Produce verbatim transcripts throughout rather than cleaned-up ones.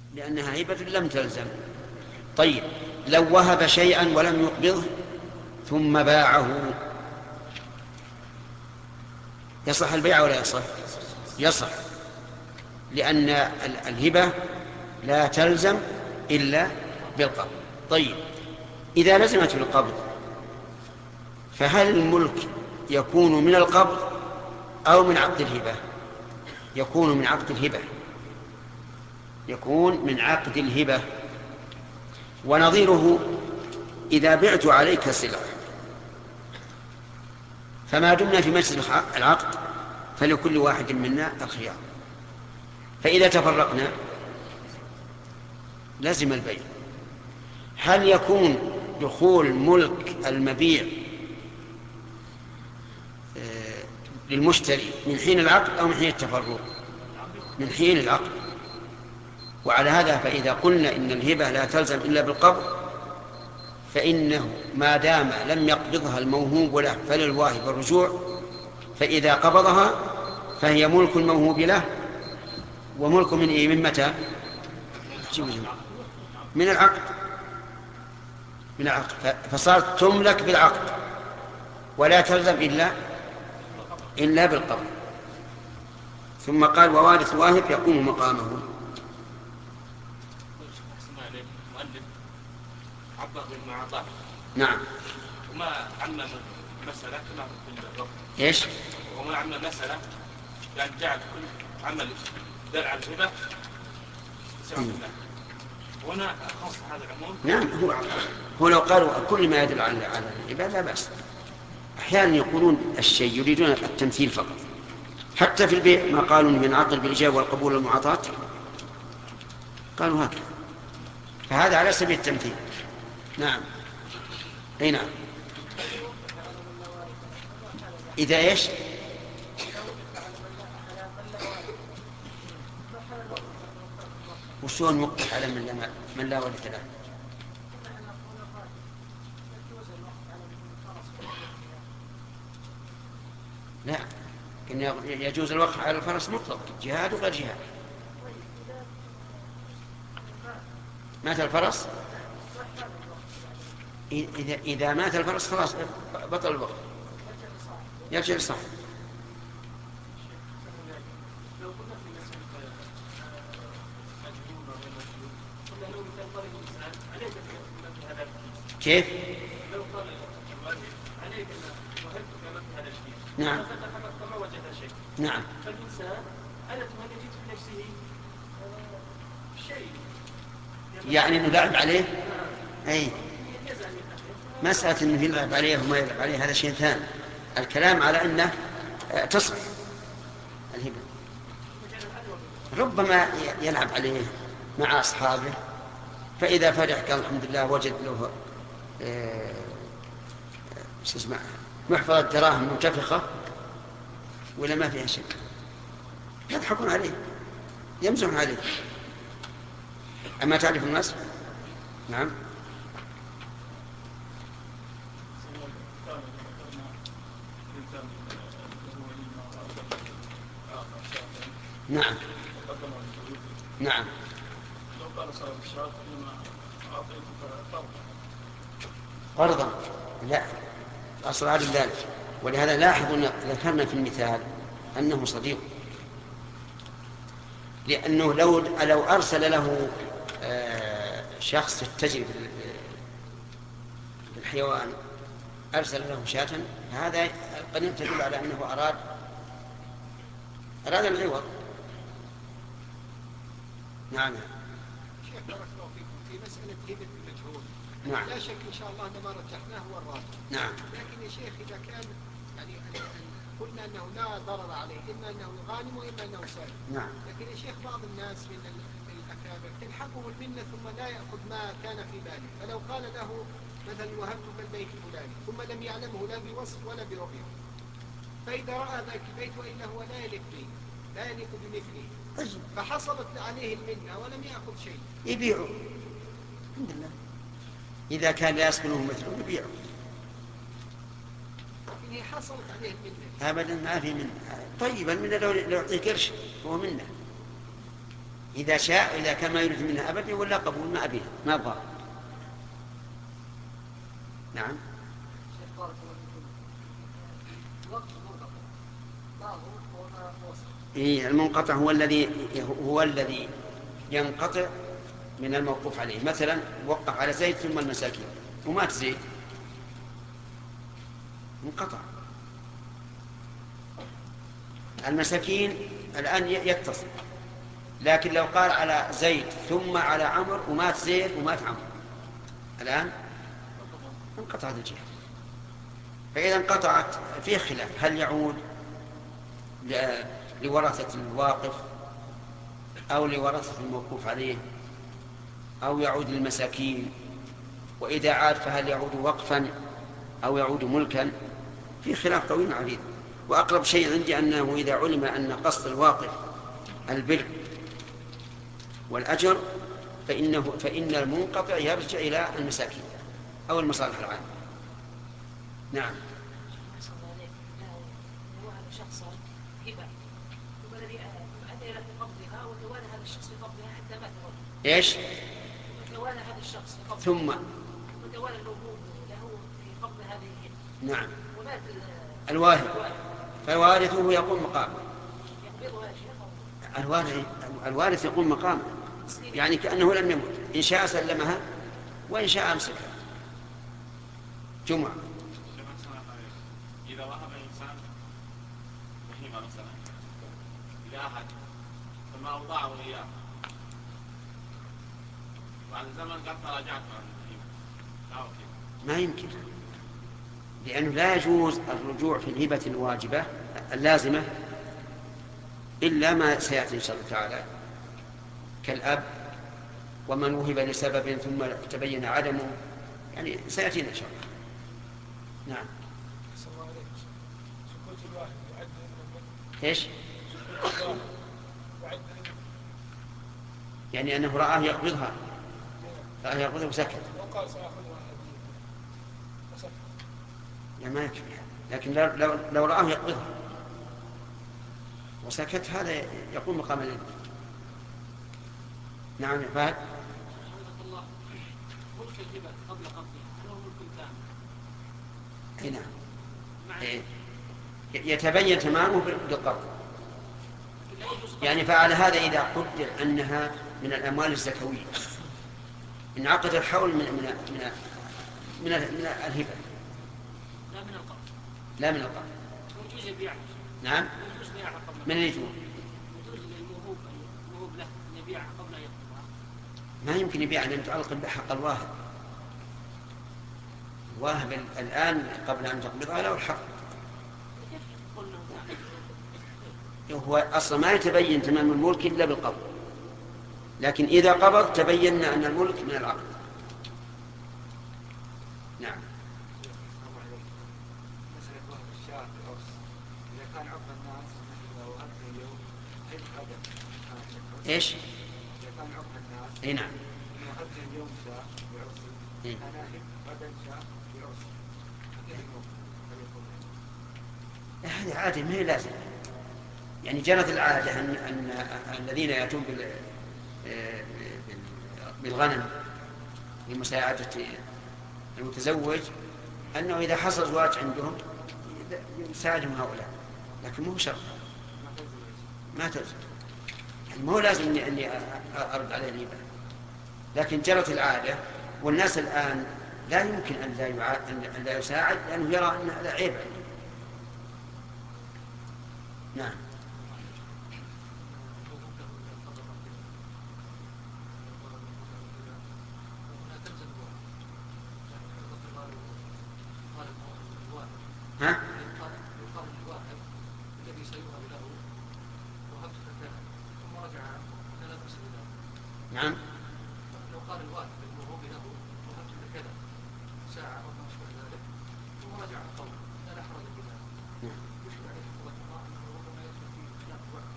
لأنها هبة لم تلزم. طيب لو وهب شيئا ولم يقبضه ثم باعه يصح البيع ولا يصح؟ يصح، لأن الهبة لا تلزم إلا بالقبض. طيب إذا لزمت بالقبض فهل الملك يكون من القبض أو من عقد الهبة؟ يكون من عقد الهبة، يكون من عقد الهبة. ونظيره إذا بعت عليك سلعة فما دمنا في مجلس العقد فلكل واحد منا الخيار، فإذا تفرقنا لازم البيع. هل يكون دخول ملك المبيع للمشتري من حين العقد أو من حين التفرق؟ من حين العقد. وعلى هذا فإذا قلنا إن الهبة لا تلزم إلا بالقبض فإنه ما دام لم يقبضها الموهوب له فللواهب الرجوع، فإذا قبضها فهي ملك الموهوب له. وملك من إيه؟ من متى؟ من العقد، من العقد، فصارت تملك بالعقد ولا تلزم إلا إلا بالقبض. ثم قال ووارث واهب يقوم مقامه. نعم. وما عمم مسألة كما في الوقت. ايش؟ وما عمم مسألة يعني جعل كل عمل دل على الهبة سواء الله. هنا خاص هذا العموم. نعم. هو هو لو قالوا كل ما يدل على على الهبة لا بأس. أحيانا يقولون الشيء يريدون التمثيل فقط. حتى في البيع ما قالوا من عقد بالإجابة والقبول والمعاطاة قالوا هكذا، فهذا على سبيل التمثيل. نعم. اي نعم. إذا ايش؟ وشون نوقف على من لا من لا ورث له؟ لا، إن يجوز الوقف على الفرس مطلق، جهاد وغير جهاد. مات الفرس، إذا إذا مات الفرس خلاص بطل الوقف، يرجع صح. كيف؟ نعم. نعم. فالإنسان ألت ما يجد في نفسه شيء يعني انه لعب عليه. اي مسألة انه يلعب عليه وما يلعب عليه هذا شيء ثاني. الكلام على انه تصح الهبة. ربما يلعب عليه مع اصحابه فاذا فرح قال الحمد لله وجد له شو اسمه محفظة دراهم منتفخة ولا ما فيها شيء يضحكون عليه يمزحون عليه. أما تعرف الناس. نعم. نعم. نعم. لو قال صاحب الشرط إنما أعطيتك فرضا لا أصل عدم ذلك. ولهذا لاحظوا ذكرنا في المثال أنه صديق، لأنه لو لو أرسل له شخص يتجر بالحيوان أرسل له شاة هذا قد تدل على أنه أراد أراد العوض. نعم. شيخ بارك الله فيكم في مسألة هبة المجهول. نعم. لا شك إن شاء الله أن ما رجحناه هو الراجح. نعم. لكن يا شيخ إذا كان يعني قلنا أنه لا ضرر عليه إما أنه غانم وإما أنه سالم. نعم. لكن يا شيخ بعض الناس من الأكابر تلحقه المنة ثم لا يأخذ ما كان في باله، فلو قال له مثلا وهبتك البيت الفلاني ثم لم يعلمه لا بوصف ولا برؤية، فإذا رأى ذاك البيت وإلا هو لا يليق به لا يليق بمثله فحصلت عليه المنة ولم يأخذ شيء يبيعه الحمد لله. إذا كان لا يسكنه مثله يبيعه. لكن هي حصلت عليه المنة. أبدا ما في منه. طيب المنة لو يعطيه قرش هو منه. إذا شاء، إذا كان ما يريد منها أبدا ولا قبول ما أبيها ما أبغى. نعم. إيه المنقطع هو الذي هو الذي ينقطع من الموقوف عليه. مثلا وقف على زيد ثم المساكين ومات زيد انقطع. المساكين الآن يتصل، لكن لو قال على زيد ثم على عمرو ومات زيد ومات عمرو الآن انقطعت الجهة. فإذا انقطعت فيه خلاف، هل يعود لورثة الواقف أو لورثة الموقوف عليه أو يعود للمساكين، وإذا عاد فهل يعود وقفا أو يعود ملكا؟ في خلاف طويل عريض. وأقرب شيء عندي أنه إذا علم أن قصد الواقف البر والأجر فإنه فإن المنقطع يرجع إلى المساكين أو المصالح العامة. نعم. ايش؟ وتوالى هذا الشخص قبل ثم وتوالى الوهوب له في قبل هذه الهبة. نعم. ومات الواهب فوارثه يقوم مقامه. يقبضها يا شيخ. الوارث الوارث يقوم مقامه، يعني كأنه لم يمت، إن شاء سلمها وإن شاء أمسكها. جمعة. إذا وهب إنسان بهيمة مثلا إلى أحد ثم أوضاعه إياه بعد زمن قد تراجعت عن البهيمة لا وكيل. ما يمكن، لأنه لا يجوز الرجوع في الهبة الواجبة اللازمة إلا ما سيأتي إن شاء الله تعالى كالأب ومن وهب لسبب ثم تبين عدمه، يعني سيأتينا إن شاء الله. نعم. إيش؟ يعني أنه رآه يقبضها، رآه يقبضها وسكت. لا ما يكفي، لكن لو, لو, لو رآه يقبضها وسكت هذا يقوم مقام العلم. نعم يا فهد. الله ملك الهبة قبل قبضها هل هو ملك تام؟ اي نعم. إيه. يتبين تمامه بالقبض. يعني فعلى هذا إذا قدر أنها من الأموال الزكوية انعقد الحول من من من من, من الهبة لا من القبض. لا من القبض. ويجوز يبيعها. نعم. ويجوز بيعها قبل. من يجوز؟ يجوز للموهوب الموهوب له أن يبيعها قبل أن يقبضها. ما يمكن يبيع لأن تعلق بحق الواهب. الواهب الآن قبل أن تقبضها له الحق. هو أصلا ما يتبين تمام الملك إلا بالقبض، لكن إذا قبض تبين أن الملك من العقد. نعم. إيش؟ إيه نعم. إيه؟ هذه عادة ما هي لازم، يعني جرت العادة أن, أن الذين يأتون بال... بالغنم لمساعدة المتزوج أنه إذا حصل زواج عندهم يساعدهم هؤلاء، لكن مو شرط ما تلزم، يعني مو لازم أني, أني أرد عليه الهبة، لكن جرت العادة والناس الآن لا يمكن أن لا, يعاد أن لا يساعد لأنه يرى أن هذا عيب. نعم. ها؟ نعم. لو قال الواحد الموهوب له وهبت لك كذا ساعة أو ما أشبه ذلك ثم رجع القول لا حرج في ذلك. يشكل عليه حكمة الله أنه ربما يدخل في خلاف الوقت.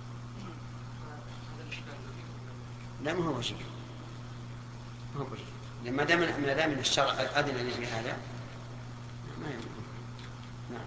هذا الإشكال الذي لا ما هو شيء، ما هو شيء، لما دام ما دام الشرع أذن لي بهذا ما يمكن. نعم.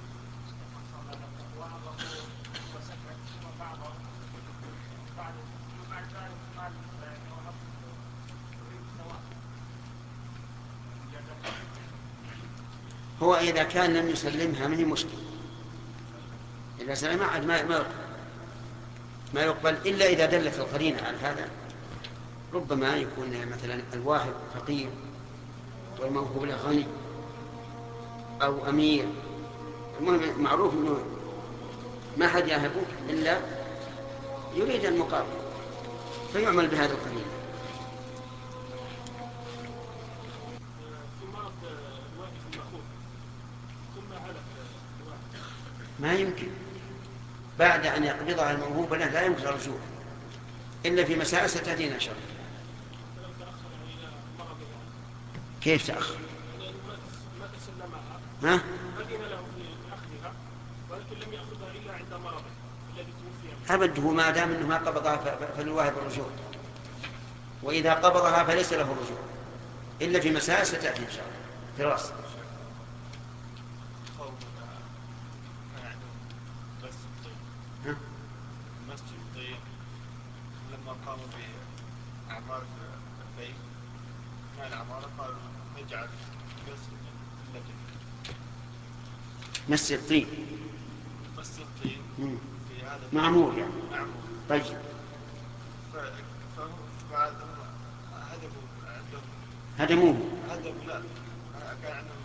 وسكت وبعض بعد بعد ذلك هو إذا كان لم يسلمها ما هي مشكلة، إذا سلمها عاد ما ما يقبل ما يقبل إلا إذا دلت القرينة على هذا. ربما يكون مثلا الواهب فقير والموهوب له غني أو أمير، المهم معروف أنه ما حد يهبه إلا يريد المقابل فيعمل بهذا القرينة. ما يمكن بعد أن يقبضها الموهوب له لا يمكن الرجوع إلا في مسائل ستأتينا إن شاء الله. كيف تأخر؟ ها؟ أبد هو ما دام أنه ما قبضها فللواهب الرجوع، وإذا قبضها فليس له الرجوع إلا في مسائل ستأتي إن شاء الله في رأس. مسجد طيب لما قاموا بأعمار البيت مع العمارة قالوا نجعل مسجد لبن. مسجد طين مسجد طين في هذا معمور يعني معمور. طيب فهم بعدهم هدموا عندهم هدموه هدموا لا كان عندهم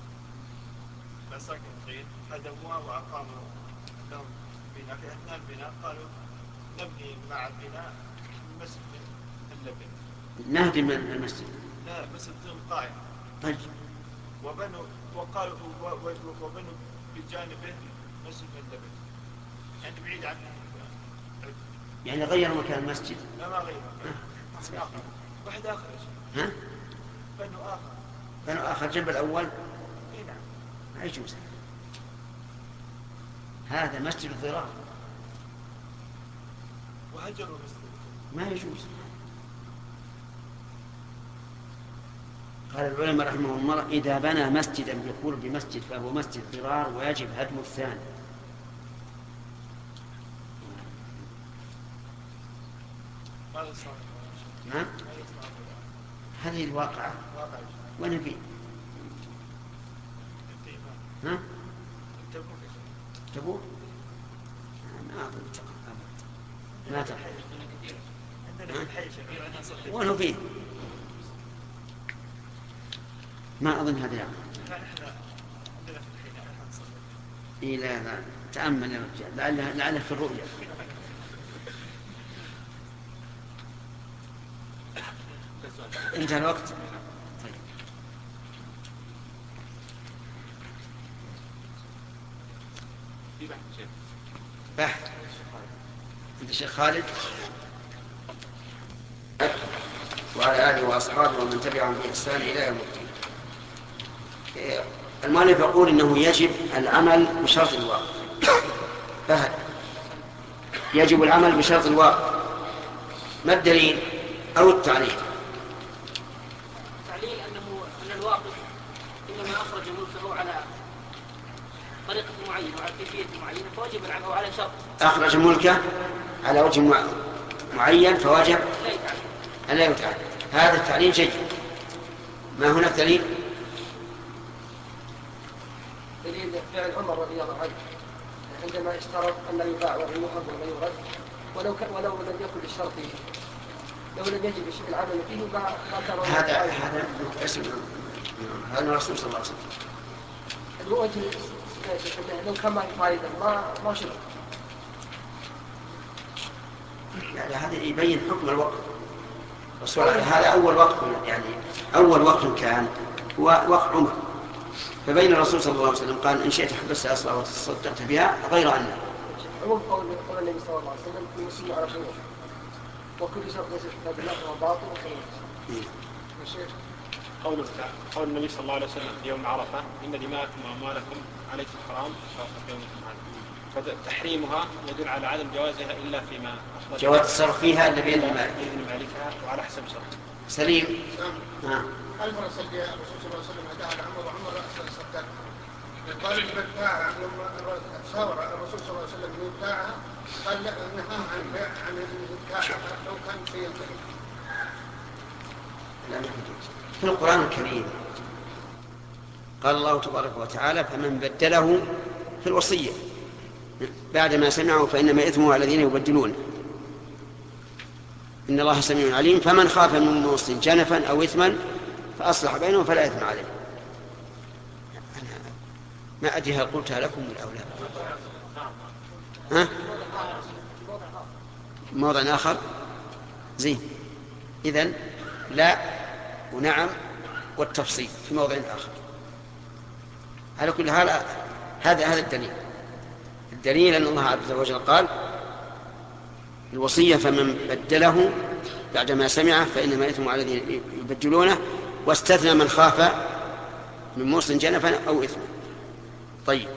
مساكن طين هدموها وأقاموا لهم بناء. في أثناء البناء قالوا نبني مع البناء مسجد اللبن. نهدم المسجد؟ لا مسجد قائم. طيب وبنوا وقالوا وبنوا بجانبه مسجد اللبن يعني بعيد عنه يعني غيروا مكان المسجد؟ لا ما غيروا مكان آخر واحد آخر. ها؟ بنوا آخر بنوا آخر جنب الأول؟ إيه نعم. ما يجوز هذا مسجد الضرار وهجروا مسجد ما يجوز. قال العلماء رحمه الله إذا بنى مسجدا بقرب مسجد فهو مسجد ضرار ويجب هدم الثاني. ماذا صار؟ نعم هذه الواقعة وأنا فيه. ها؟ تبوك؟ ما أظن أبدا ما تحيي. وأنا فيه ما أظن هذا يعني. إيه لا لا تأمل يا رجال لعله لعله في الرؤيا. انتهى الوقت. طيب في بحث شيخ بحث عند الشيخ خالد وعلى آله وأصحابه ومن تبعهم بإحسان إلى يوم الدين. المؤلف يقول إنه يجب العمل بشرط الواقع. فهل يجب العمل بشرط الواقع؟ ما الدليل أو التعليل؟ التعليل أنه أن الواقع إنما أخرج ملكه على طريقة معينة وعلى كيفية معينة فوجب العمل على شرط. أخرج ملكه على وجه معين فواجب أن لا يتعلل. هذا التعليل جيد. ما هناك دليل؟ دليل فعل عمر رضي الله عنه عندما اشترط أن لا يباع ولا يوهب ولا يورد ولو كان ولو لم يكن للشرط لو لم يجب العمل فيه ما كان هذا هذا اسم هذا الرسول صلى الله عليه وسلم. الوجه لو كان ما ما ما شرط. يعني هذا يبين حكم الوقت. هذا أول وقت يعني أول وقت كان هو وقت عمر فبين الرسول صلى الله عليه وسلم قال إن شئت حبست أصلا وتصدقت بها غير أن عموم قول النبي صلى الله عليه وسلم المسلم على شروط وكل شرط ليس في كتاب الله هو باطل وخير. قول قول النبي صلى الله عليه وسلم يوم عرفة إن دماءكم وأموالكم عليكم حرام فيومكم هذا فتحريمها يدل على عدم جوازها إلا فيما أخرج جواز التصرف فيها إلا بإذن المالك بإذن مالكها وعلى حسب شرط. سليم. المرأة اللي الرسول صلى الله عليه وسلم هداها لعمر وعمر رأس صدق قال البتاعة لما شاور الرسول صلى الله عليه وسلم يبتاعها قال لا نهاهم عن بيع عن البتاعة لو كان في البيع. في القرآن الكريم قال الله تبارك وتعالى فمن بدله في الوصية بعدما سمعه فإنما إثمه على الذين يبدلون إن الله سميع عليم فمن خاف من موص جنفا أو إثما فأصلح بينهم فلا إثم عليه. أنا ما أدري هل قلتها لكم أو لا. ها؟ موضع آخر زين. إذن لا ونعم والتفصيل في موضع آخر. على كل حال هذا هذا الدليل. الدليل أن الله عز وجل قال الوصية فمن بدله بعدما سمعه فإنما إثم على الذين يبدلونه واستثنى من خاف من موص جنفا أو إثما. طيب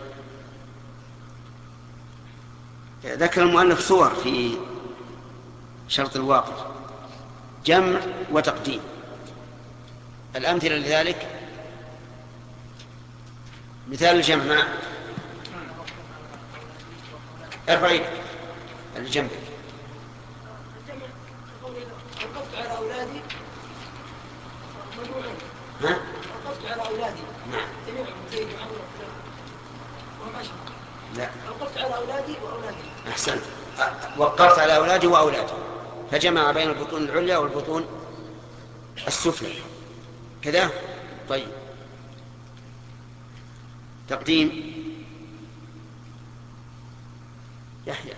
ذكر المؤلف صور في شرط الواقع جمع وتقديم. الأمثلة لذلك مثال الجمع مع ارفعي الجنب. وقفت على أولادي ها؟ وقفت على أولادي نعم. جميعهم زيد وعمر وهم عشرة. لا وقفت على أولادي وأولادي. أحسنت. وقفت على أولادي وأولادي فجمع بين البطون العليا والبطون السفلى كذا. طيب تقديم يحيى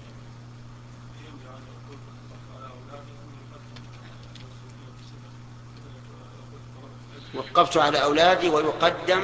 وقفت على أولادي ويقدم.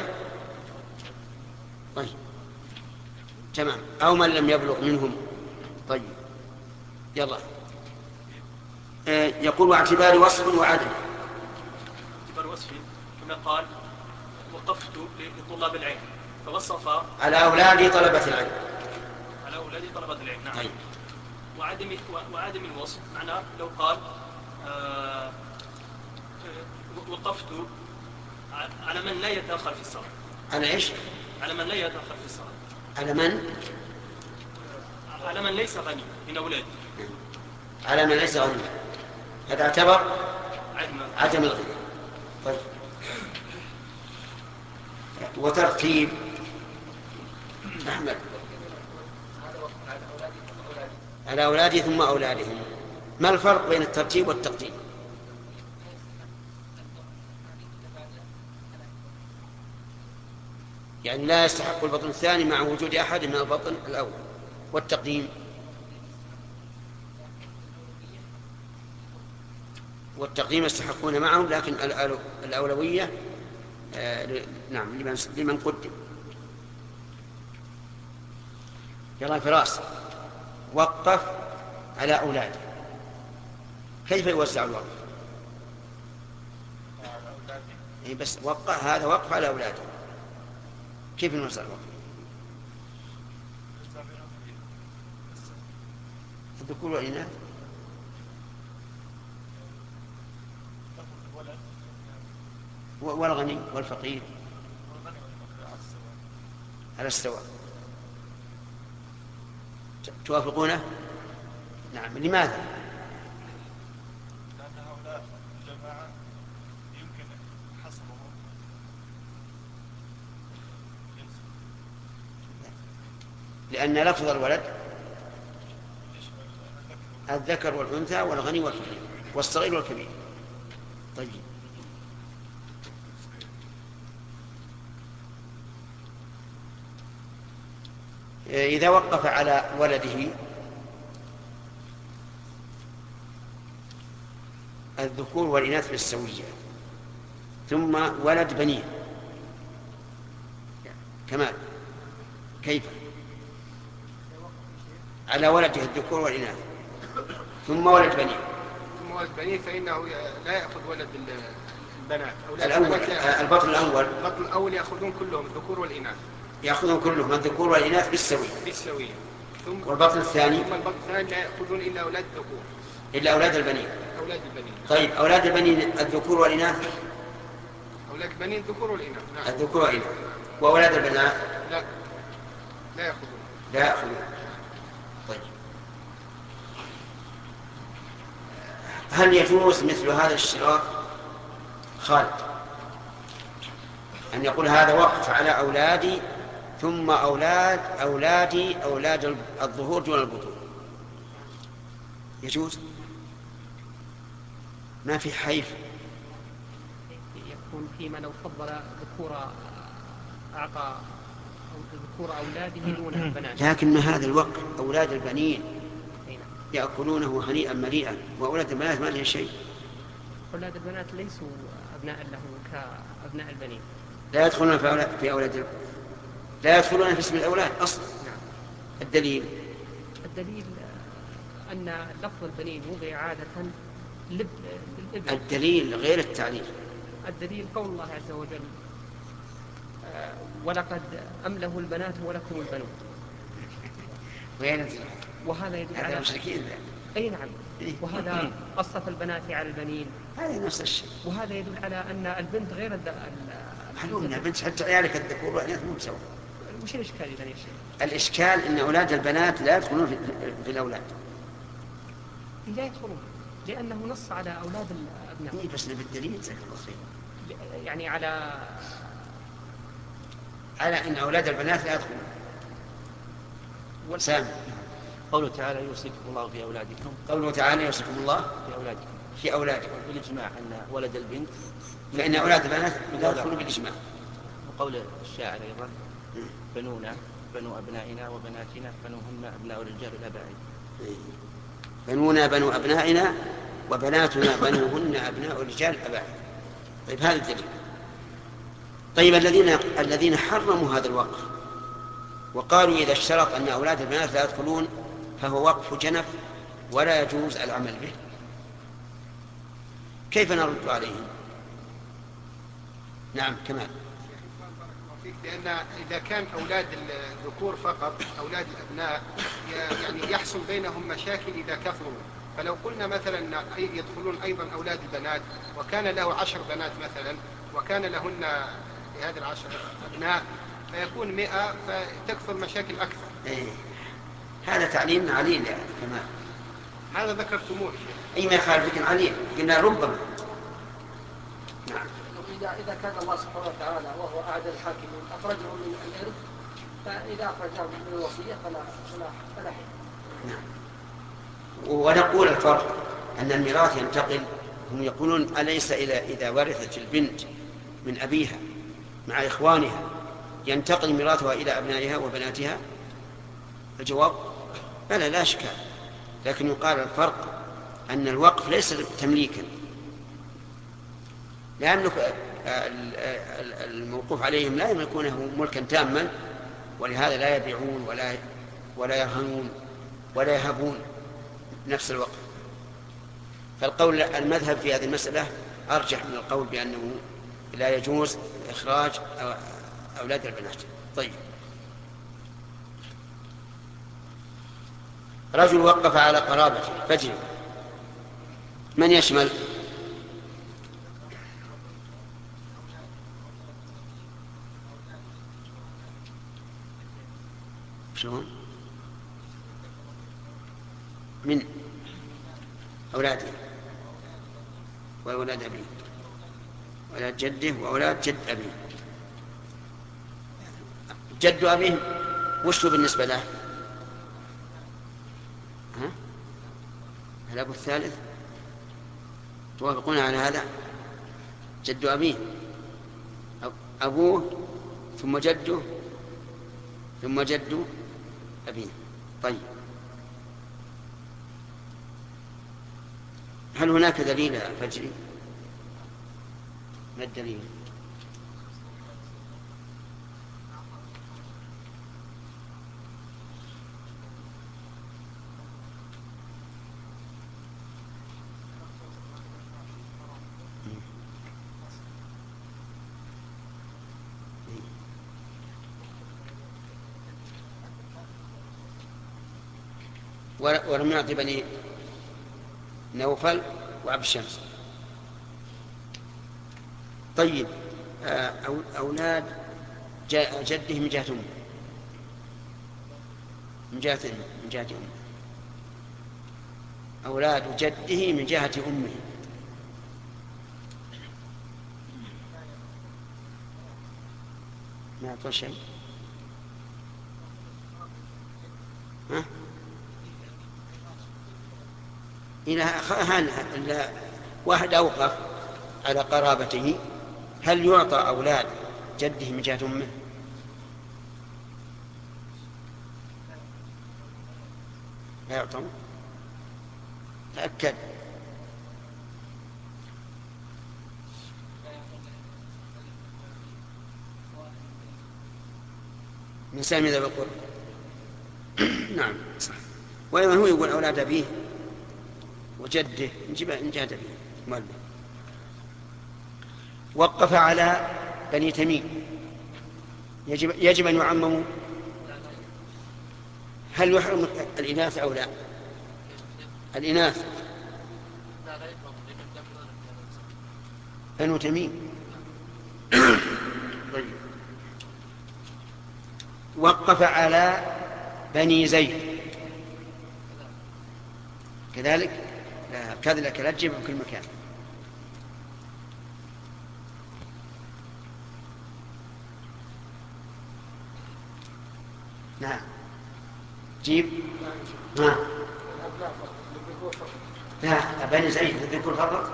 طيب تمام. أو من لم يبلغ منهم. طيب يلا آه يقول واعتبار وصف وعدم. اعتبار وصف كما قال وقفت لطلاب العلم فوصف على أولادي طلبة العلم. على أولادي طلبة العلم نعم. طيب. وعدم وعدم الوصف معناه لو قال آه وقفت على من لا يتأخر في الصلاة. على إيش؟ على من لا يتأخر في الصلاة. على من؟ على من ليس غني من أولادي. على من ليس غني هذا اعتبر عدم عدم الغنى. طيب وترتيب أحمد على أولادي ثم أولادهم. ما الفرق بين الترتيب والتقديم؟ يعني لا يستحق البطن الثاني مع وجود أحد من البطن الأول. والتقديم والتقديم يستحقون معهم لكن الأولوية آه نعم لمن, لمن قدم. يلا فراس وقف على أولاده كيف يوزع الوقف؟ يعني بس وقف هذا وقف على أولاده كيف نوزع الوقف؟ الذكور والإناث والغني والفقير على السواء. توافقونه؟ نعم. لماذا؟ لأن هؤلاء الجماعة يمكن حصرهم لأن لفظ الولد الذكر والأنثى والغني والفقير والصغير والكبير. طيب إذا وقف على ولده الذكور والإناث بالسوية ثم ولد بنيه كمال كيف؟ على ولده الذكور والإناث ثم ولد بنيه ثم ولد بنيه فإنه لا يأخذ ولد البنات. الأول البطن الأول البطن الأول يأخذون كلهم الذكور والإناث يأخذون كلهم الذكور والإناث بالسوية بالسوية. ثم والبطن الثاني ثم البطن الثاني لا يأخذون إلا أولاد الذكور إلا أولاد البنين. أولاد البنين. طيب أولاد البنين الذكور والإناث أولاد البنين ذكور والإناث. نعم. الذكور والإناث. وأولاد البنات لا لا يأخذون. لا يأخذون. طيب، هل يجوز مثل هذا الاشتراط خالد أن يقول هذا وقف على أولادي ثم أولاد أولادي أولاد الظهور دون البطون؟ يجوز؟ ما في حيف. يكون فيما لو فضل ذكور أعطى ذكور أولاده دون البنات. لكن ما هذا الوقت أولاد البنين يأكلونه هنيئا مليئا، وأولاد البنات ما لهم شيء. أولاد البنات ليسوا أبناء له كأبناء البنين. لا يدخلون في أولاد, في أولاد لا يدخلون في اسم الأولاد أصلا. نعم. الدليل الدليل أن لفظ البنين وضع عادة للابن. الدليل غير التعليل. الدليل قول الله عز وجل ولقد أمله البنات ولكم البنون. وين وهذا يدل على المشركين. أي نعم. وهذا أصف البنات على البنين. هذا نفس الشيء. وهذا يدل على أن البنت غير الد... معلوم أن البنت حتى عيالك الذكور والإناث مو مساوي. وش الإشكال إذا يا شيخ؟ الإشكال أن أولاد البنات لا يدخلون في, في الأولاد. لا يدخلون لأنه نص على أولاد الأبناء. إيه بس بالدليل جزاك الله خير. يعني على على أن أولاد البنات لا يدخلون. سام. قوله تعالى يوصيكم الله في أولادكم. قوله تعالى يوصيكم الله في أولادكم. في أولادكم. بالإجماع أن ولد البنت فإن أولاد البنات لا يدخلون بالإجماع. وقول الشاعر أيضا بنونا بنو أبنائنا وبناتنا بنوهن أبناء الرجال الأباعد. بنونا بنو أبنائنا وبناتنا بنوهن أبناء الرجال الأباعد. طيب هذا الدليل. طيب الذين الذين حرموا هذا الوقف وقالوا إذا اشترط أن أولاد البنات لا يدخلون فهو وقف جنف ولا يجوز العمل به، كيف نرد عليهم؟ نعم كمال. لأن إذا كان أولاد الذكور فقط أولاد الأبناء يعني يحصل بينهم مشاكل إذا كثروا، فلو قلنا مثلا يدخلون أيضا أولاد البنات وكان له عشر بنات مثلا وكان لهن لهذه العشر أبناء فيكون مئة فتكثر مشاكل أكثر. إيه. هذا تعليم عليل يا كمال. هذا ذكرتموه. أي ما يخالف لكن عليل قلنا ربما. نعم. إذا كان الله سبحانه وتعالى وهو أعدل الحاكمين أخرجهم من الإرث فإذا أخرجهم من الوصية فلا فلا حين. نعم. ونقول الفرق أن الميراث ينتقل. هم يقولون أليس إذا ورثت البنت من أبيها مع إخوانها ينتقل ميراثها إلى أبنائها وبناتها؟ الجواب بلى لا إشكال، لكن يقال الفرق أن الوقف ليس تمليكا، لأن الموقوف عليهم لا يملكونه ملكا تاما، ولهذا لا يبيعون ولا ولا يرهنون ولا يهبون نفس الوقف. فالقول المذهب في هذه المسألة أرجح من القول بأنه لا يجوز إخراج أولاد البنات. طيب، رجل وقف على قرابته فجر، من يشمل؟ شلون؟ من أولاده وأولاد أبيه وأولاد جده وأولاد جد أبيه. جد أبيه وش هو بالنسبة له؟ ها؟ الأب الثالث توافقون على هذا؟ جد أبيه أبوه ثم جده ثم جد أبيه. طيب، هل هناك دليل يا فجري؟ ما الدليل؟ ولم يعطي بني نوفل وعبد الشمس. طيب، أو- أولاد ج- جده من جهة أمه من جهة من جهة أمه أولاد جده من جهة أمه. ما أعطى شيء. ها؟ إلى هل واحد أوقف على قرابته هل يعطى أولاد جده من جهة أمه؟ لا يعطون. تأكد. من سالم ذا القرب. نعم صح. وأيضا هو يقول أولاد أبيه وجده من جهة أبيه مؤلف. وقف على بني تميم يجب, يجب أن يعمموا. هل يحرم الإناث أو لا؟ الإناث بنو تميم. طيب. وقف على بني زيد كذلك. لا كذلك لا تجيب في كل مكان. نعم جيب. نعم لا بني زيد الذكور فقط.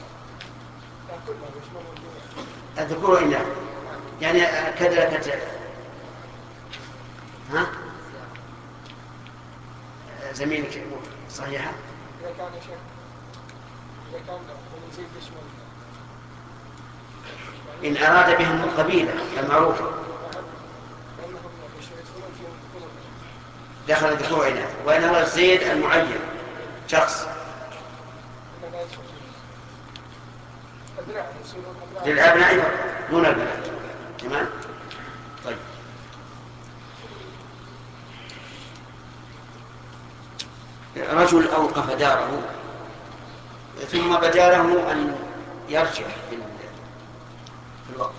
الذكور إلا يعني كذلك. ها زميلك صحيحة. إذا كان شيخ إذا كان يزيد يشمل إن أراد بهم القبيلة المعروفة دخل الذكور إناث. وإن أراد زيد المعين شخص للأبناء دون البنات. تمام. طيب. رجل أوقف داره ثم بدا له أن يرجع في الوقت.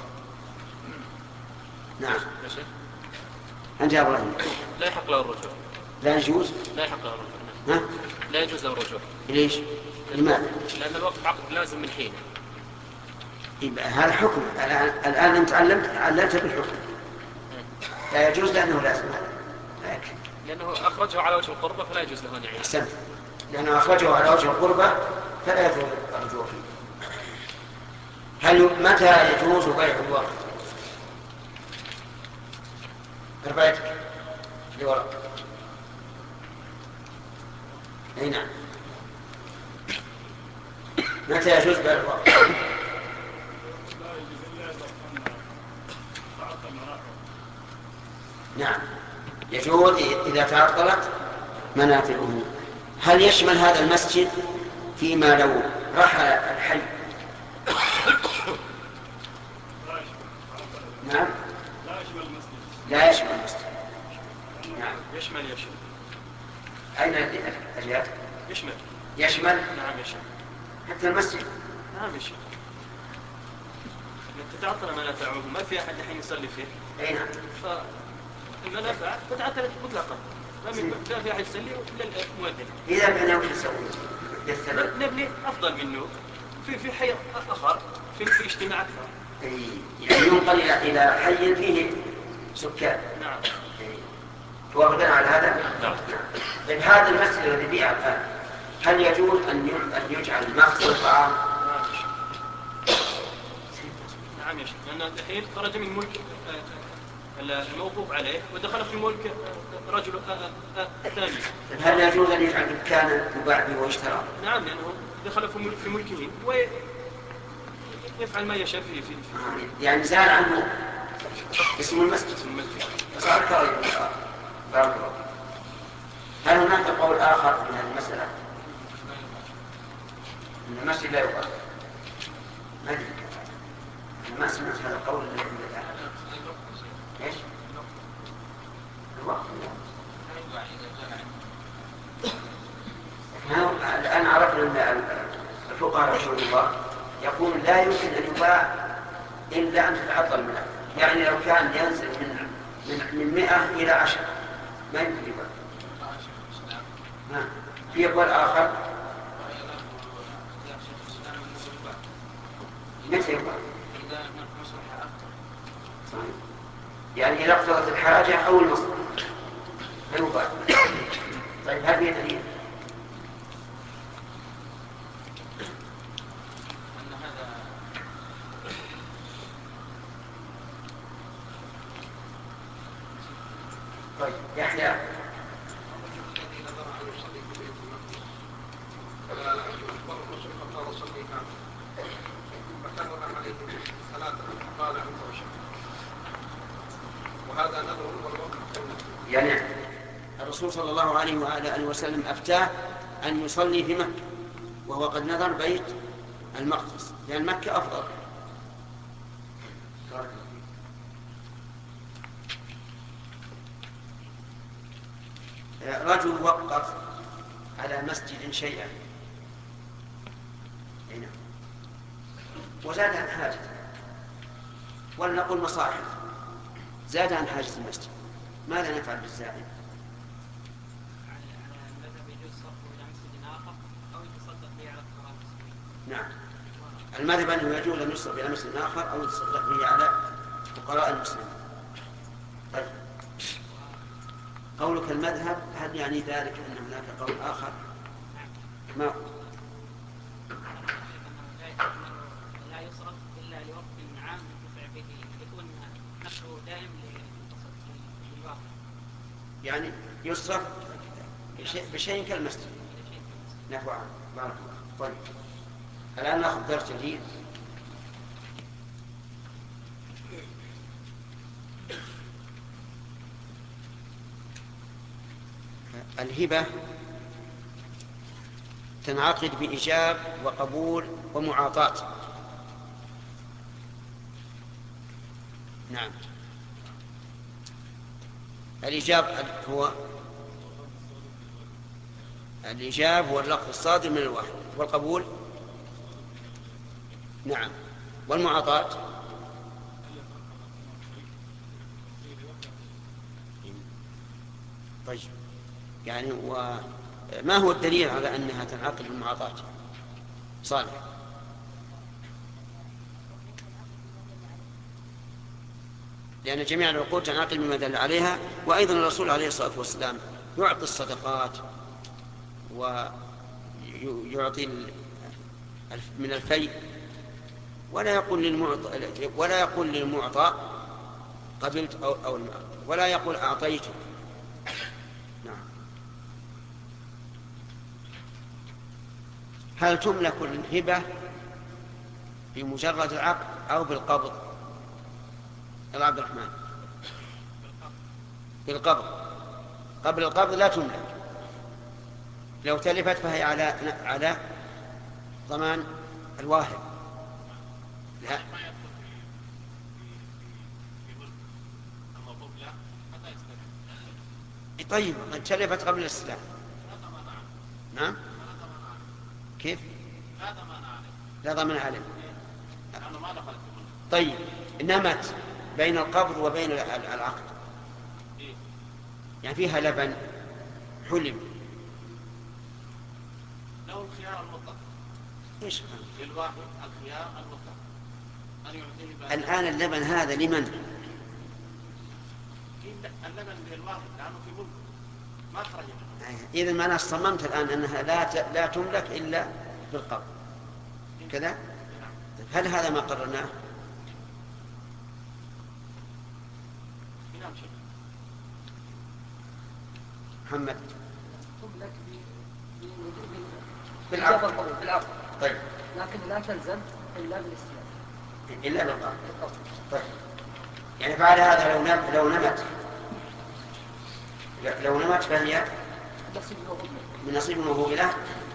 نعم أنت يا إبراهيم. لا يحق له الرجوع. لا يجوز. لا يحق له الرجوع. ها؟ لا يجوز له الرجوع. ليش؟ لماذا؟ لأن الوقت عقد لازم من حين. يبقى هذا حكم. الآن الآن أنت علمت علمت بالحكم. لا يجوز لأنه لازم. لا يكفي. لأنه أخرجه على وجه القربة فلا يجوز له أن يعيش. أحسنت. لأنه أخرجه على وجه القربة فلا يجوز الرجوع فيه. هل متى يجوز بيع الوقت؟ ربيتك لوراء. أي نعم. متى يجوز بيع الوقت؟ نعم يجوز إذا تعطلت منافعه. هل يشمل هذا المسجد فيما لو رحل الحي؟ نعم لا يشمل المسجد. نعم يشمل يشمل. أين الأجيال؟ يشمل يشمل. نعم يشمل حتى المسجد. نعم يشمل. تتعطل منافعه ما في أحد الحين يصلي فيه. أي نعم. فالمنافع تتعطل مطلقا. ما في أحد يصلي إلا المؤذن. إذا بنوا يسوي نبني أفضل منه في في حي آخر في في اجتماع أكثر. يعني ينقل إلى حي فيه سكان. نعم. توافقنا على هذا؟ نعم. طيب هذا المسجد الذي بيع الآن هل يجوز أن أن يجعل مخزن الطعام؟ نعم يا شيخ. لأن الحين خرج من ملك الموقوف عليه ودخل في ملك رجل ثاني. هل يجوز أن يجعل دكانا يباع به ويشترى؟ نعم لأنه دخل في ملك في ملكه ويفعل ما يشاء فيه. في يعني زال عنه اسم المسجد. صار كريم. بارك الله. هل هناك قول آخر من هذه المسألة؟ أن المسجد لا يقال. ما أدري. أنا ما سمعت هذا القول الذي عند الآن. إيش؟ الوقت. الآن عرفنا أن الفقهاء رحمه الله يقول لا يمكن أن يباع إلا أن تتعطل منها. يعني لو كان ينزل من من من مئة إلى عشرة ما يمكن يقبل. في قول آخر متى يقبل؟ يعني إذا اقتضت الحاجة أو المصلحة فيقبل. طيب هذه دليل طيب يحيى وهذا نذر والوقت يعني الرسول صلى الله عليه وآله وسلم أفتاه أن يصلي في مكة وهو قد نذر بيت المقدس لأن مكة أفضل. رجل وقف على مسجد شيئا وزاد عن حاجته، ولنقل مصاحف زاد عن حاجة المسجد، ماذا نفعل بالزائد؟ نعم المذهب أنه يجوز أن يصرف إلى مسجد آخر أو يتصدق به على فقراء المسلمين. طيب قولك المذهب هل يعني ذلك أن هناك قول آخر؟ ما لا يصرف إلا لوقت عام ينتفع به يكون نفسه دائم للواقع، يعني يصرف بشيء, بشيء كالمسجد نحو عام. بارك الله. طيب الآن نأخذ درس جديد. الهبة تنعقد بإيجاب وقبول ومعاطاة. نعم الإيجاب هو الإيجاب هو اللفظ الصادر من الواحد، والقبول نعم، والمعاطاة طيب يعني وما هو الدليل على أنها تنعقد بالمعاطاة؟ صالح. لأن جميع العقود تنعقد بما دل عليها، وأيضا الرسول عليه الصلاة والسلام يعطي الصدقات ويعطي من الفيء ولا يقول للمعطى ولا يقول للمعطى قبلت أو, أو ولا يقول أعطيته. نعم. هل تملك الهبة بمجرد العقد أو بالقبض؟ يا عبد الرحمن بالقبض. قبل القبض لا تملك، لو تلفت فهي على على ضمان الواهب. لا طيب قد تلفت قبل الإسلام. نعم كيف؟ لا ضمان عليه. طيب نمت بين القبض وبين العقد، يعني فيها لبن حلم له الخيار المطلق. ايش للواحد الخيار المطلق أن يعطيه. الآن اللبن هذا لمن؟ اللبن للواحد لأنه في ملك ما خرج. إذا ما أنا صممت الآن أنها لا ت... لا تملك إلا بالقبض كذا. هل هذا ما قررناه؟ محمد تملك بالعقد. بالعقد طيب لكن لا تلزم إلا بالاستلام إلا بالقبض. طيب يعني فعلى هذا لو نم... لو نمت لو نمت فهي من نصيب الموهوب له،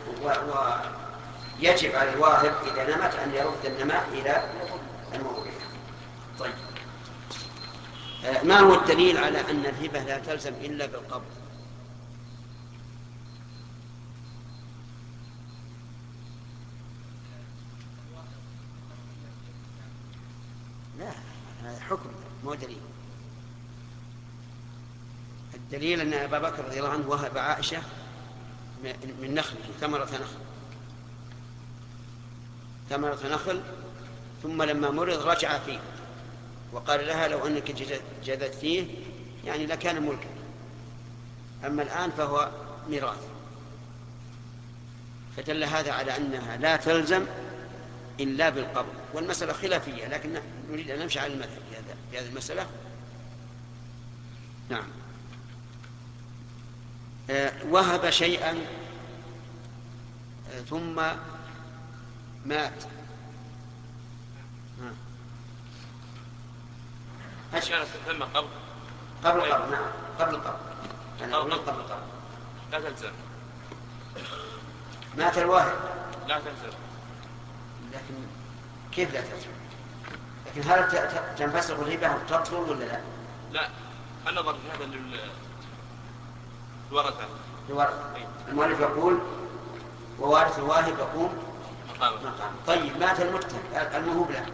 ويجب على الواهب إذا نمت أن يرد النماء إلى الموهوب له. طيب ما هو الدليل على أن الهبة لا تلزم إلا بالقبض؟ لا، هذا حكم مو دليل. الدليل أن أبا بكر رضي الله عنه وهب عائشة من نخل ثمرة نخل ثمرة نخل ثم لما مرض رجع فيه وقال لها لو أنك جذت فيه يعني لكان ملكا، أما الآن فهو ميراث. فدل هذا على أنها لا تلزم إلا بالقبض، والمسألة خلافية، لكن نريد أن نمشي على المذهب في هذه المسألة. نعم. أه وهب شيئا أه ثم مات. أشياء ثم قبل قبل قبل نعم قبل قبل أنا أقول قبل قبل قبل لا تلزم. مات الواهب لا تلزم. لكن كيف لا تلزم؟ لكن هل تنفسخ الهبة وتبطل ولا لا؟ لا، النظر في هذا الورثة. الورثة. المؤلف يقول ووارث الواهب يقوم مقام. مقام. طيب مات المتهم الموهوب له.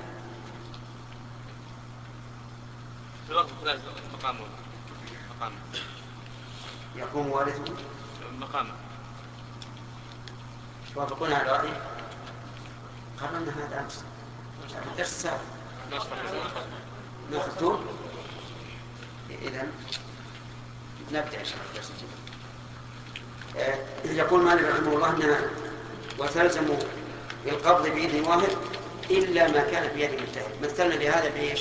في الورثة ثلاث مقام مقام. يقوم وارثه مقام. توافقون على رأي؟ قررنا هذا أمس في الدرس السابق. ناخذته. إذن نبدأ إن شاء الله الدرس الجديد. يقول مالك رحمه الله أنها وتلزم القبض بيد الواهب إلا ما كان بيد المتهم. مثلنا لهذا بإيش؟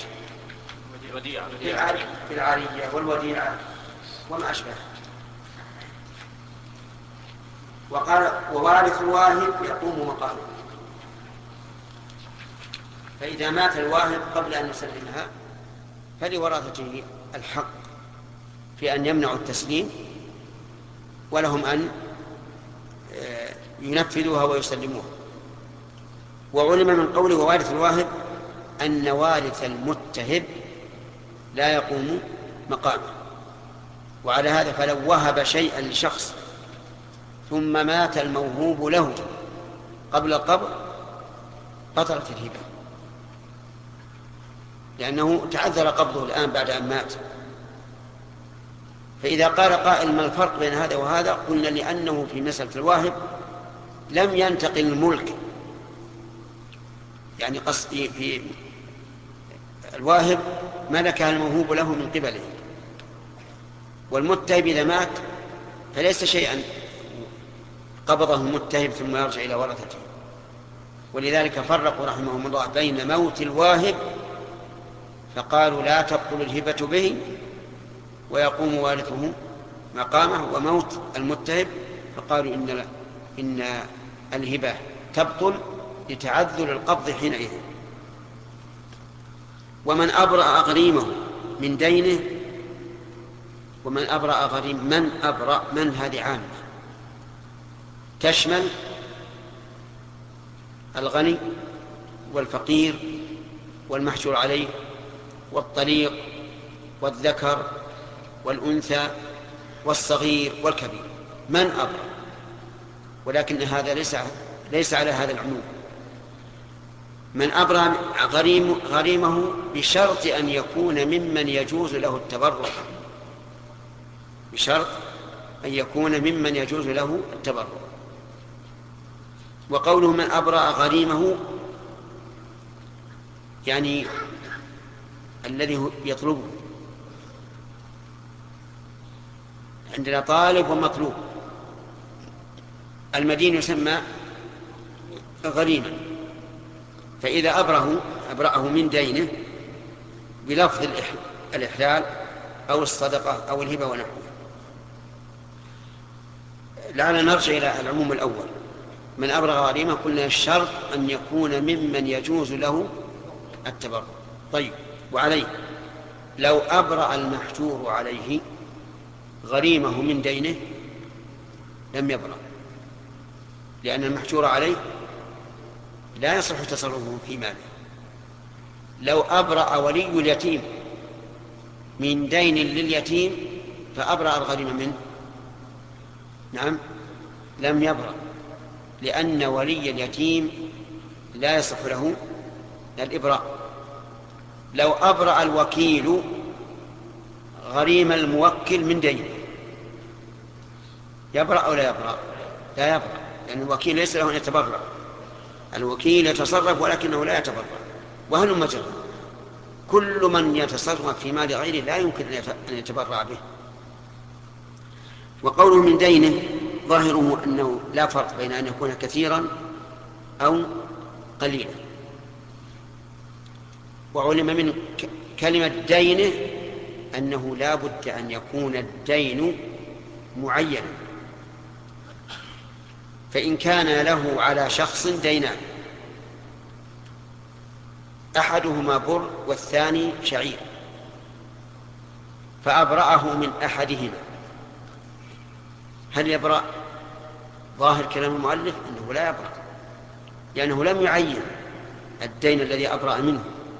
بالعارية والوديعة وما أشبه. وقال ووارث الواهب يقوم مقامه. فإذا مات الواهب قبل أن يسلمها فلورثته الحق في أن يمنعوا التسليم، ولهم أن ينفذوها ويسلموها. وعلم من قوله ووارث الواهب أن وارث المتهب لا يقوم مقامه. وعلى هذا فلو وهب شيئا لشخص ثم مات الموهوب له قبل القبض بطلت الهبة، لأنه تعذر قبضه الآن بعد أن مات. فإذا قال قائل ما الفرق بين هذا وهذا؟ قلنا لأنه في مسألة الواهب لم ينتقل الملك، يعني قصدي في الواهب ملكها الموهوب له من قبله، والمتهب إذا مات فليس شيئا قبضه المتهب ثم يرجع إلى ورثته. ولذلك فرقوا رحمهم الله بين موت الواهب فقالوا لا تبطل الهبة به ويقوم وارثه مقامه، وموت المتهب فقالوا إن, إن الهبة تبطل لتعذر القبض حينئذ. ومن أبرأ غريمه من دينه، ومن أبرأ غريم من أبرأ من هذه عامة تشمل الغني والفقير والمحجور عليه والطليق والذكر والأنثى والصغير والكبير، من أبرأ. ولكن هذا ليس ليس على هذا العموم. من أبرأ غريم غريمه بشرط أن يكون ممن يجوز له التبرع، بشرط أن يكون ممن يجوز له التبرع. وقوله من أبرأ غريمه يعني الذي يطلبه. عندنا طالب ومطلوب. المدين يسمى غريما، فإذا أبرأه أبرأه من دينه بلفظ الإحلال أو الصدقة أو الهبة ونحوه. لعلنا نرجع إلى العموم الأول. من أبرأ غريمه قلنا الشرط أن يكون ممن يجوز له التبرع. طيب، وعليه لو أبرأ المحجور عليه غريمه من دينه لم يبرأ، لأن المحجور عليه لا يصح تصرفه في ماله. لو أبرأ ولي اليتيم من دين لليتيم فأبرأ الغريم منه، نعم لم يبرأ، لأن ولي اليتيم لا يصح له الإبراء، لو أبرأ الوكيل غريم الموكل من دينه يبرأ أو لا يبرأ؟ لا يبرأ، لأن الوكيل ليس له أن يتبرأ، الوكيل يتصرف ولكنه لا يتبرأ. وهل مجرى كل من يتصرف في مال غيره لا يمكن أن يتبرع به. وقوله من دينه ظاهره أنه لا فرق بين أن يكون كثيرا أو قليلا. وعلم من كلمة دينه أنه لا بد أن يكون الدين معينا، فإن كان له على شخص دينان أحدهما بر والثاني شعير فأبرأه من أحدهما، هل يبرأ؟ ظاهر كلام المؤلف أنه لا يبرأ، لأنه لم يعين الدين الذي أبرأ منه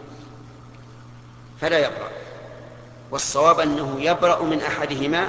فلا يبرأ. والصواب أنه يبرأ من أحدهما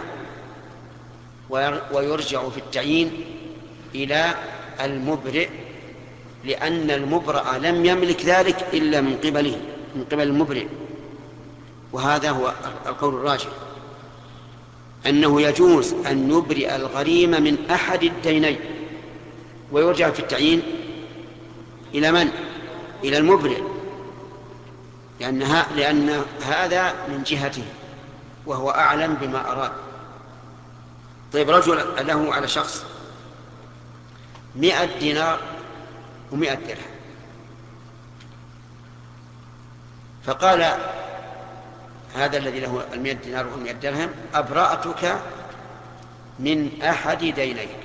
ويرجع في التعيين إلى المبرئ، لأن المبرأ لم يملك ذلك إلا من قبله من قبل المبرئ. وهذا هو القول الراجح، أنه يجوز أن يبرئ الغريم من أحد الدينين ويرجع في التعيين إلى من؟ إلى المبرئ، لأن, لأن هذا من جهته وهو أعلم بما أراد. طيب رجل له على شخص مئة دينار ومئة درهم، فقال هذا الذي له المئة دينار ومئة درهم أبرأتك من أحد دينيك،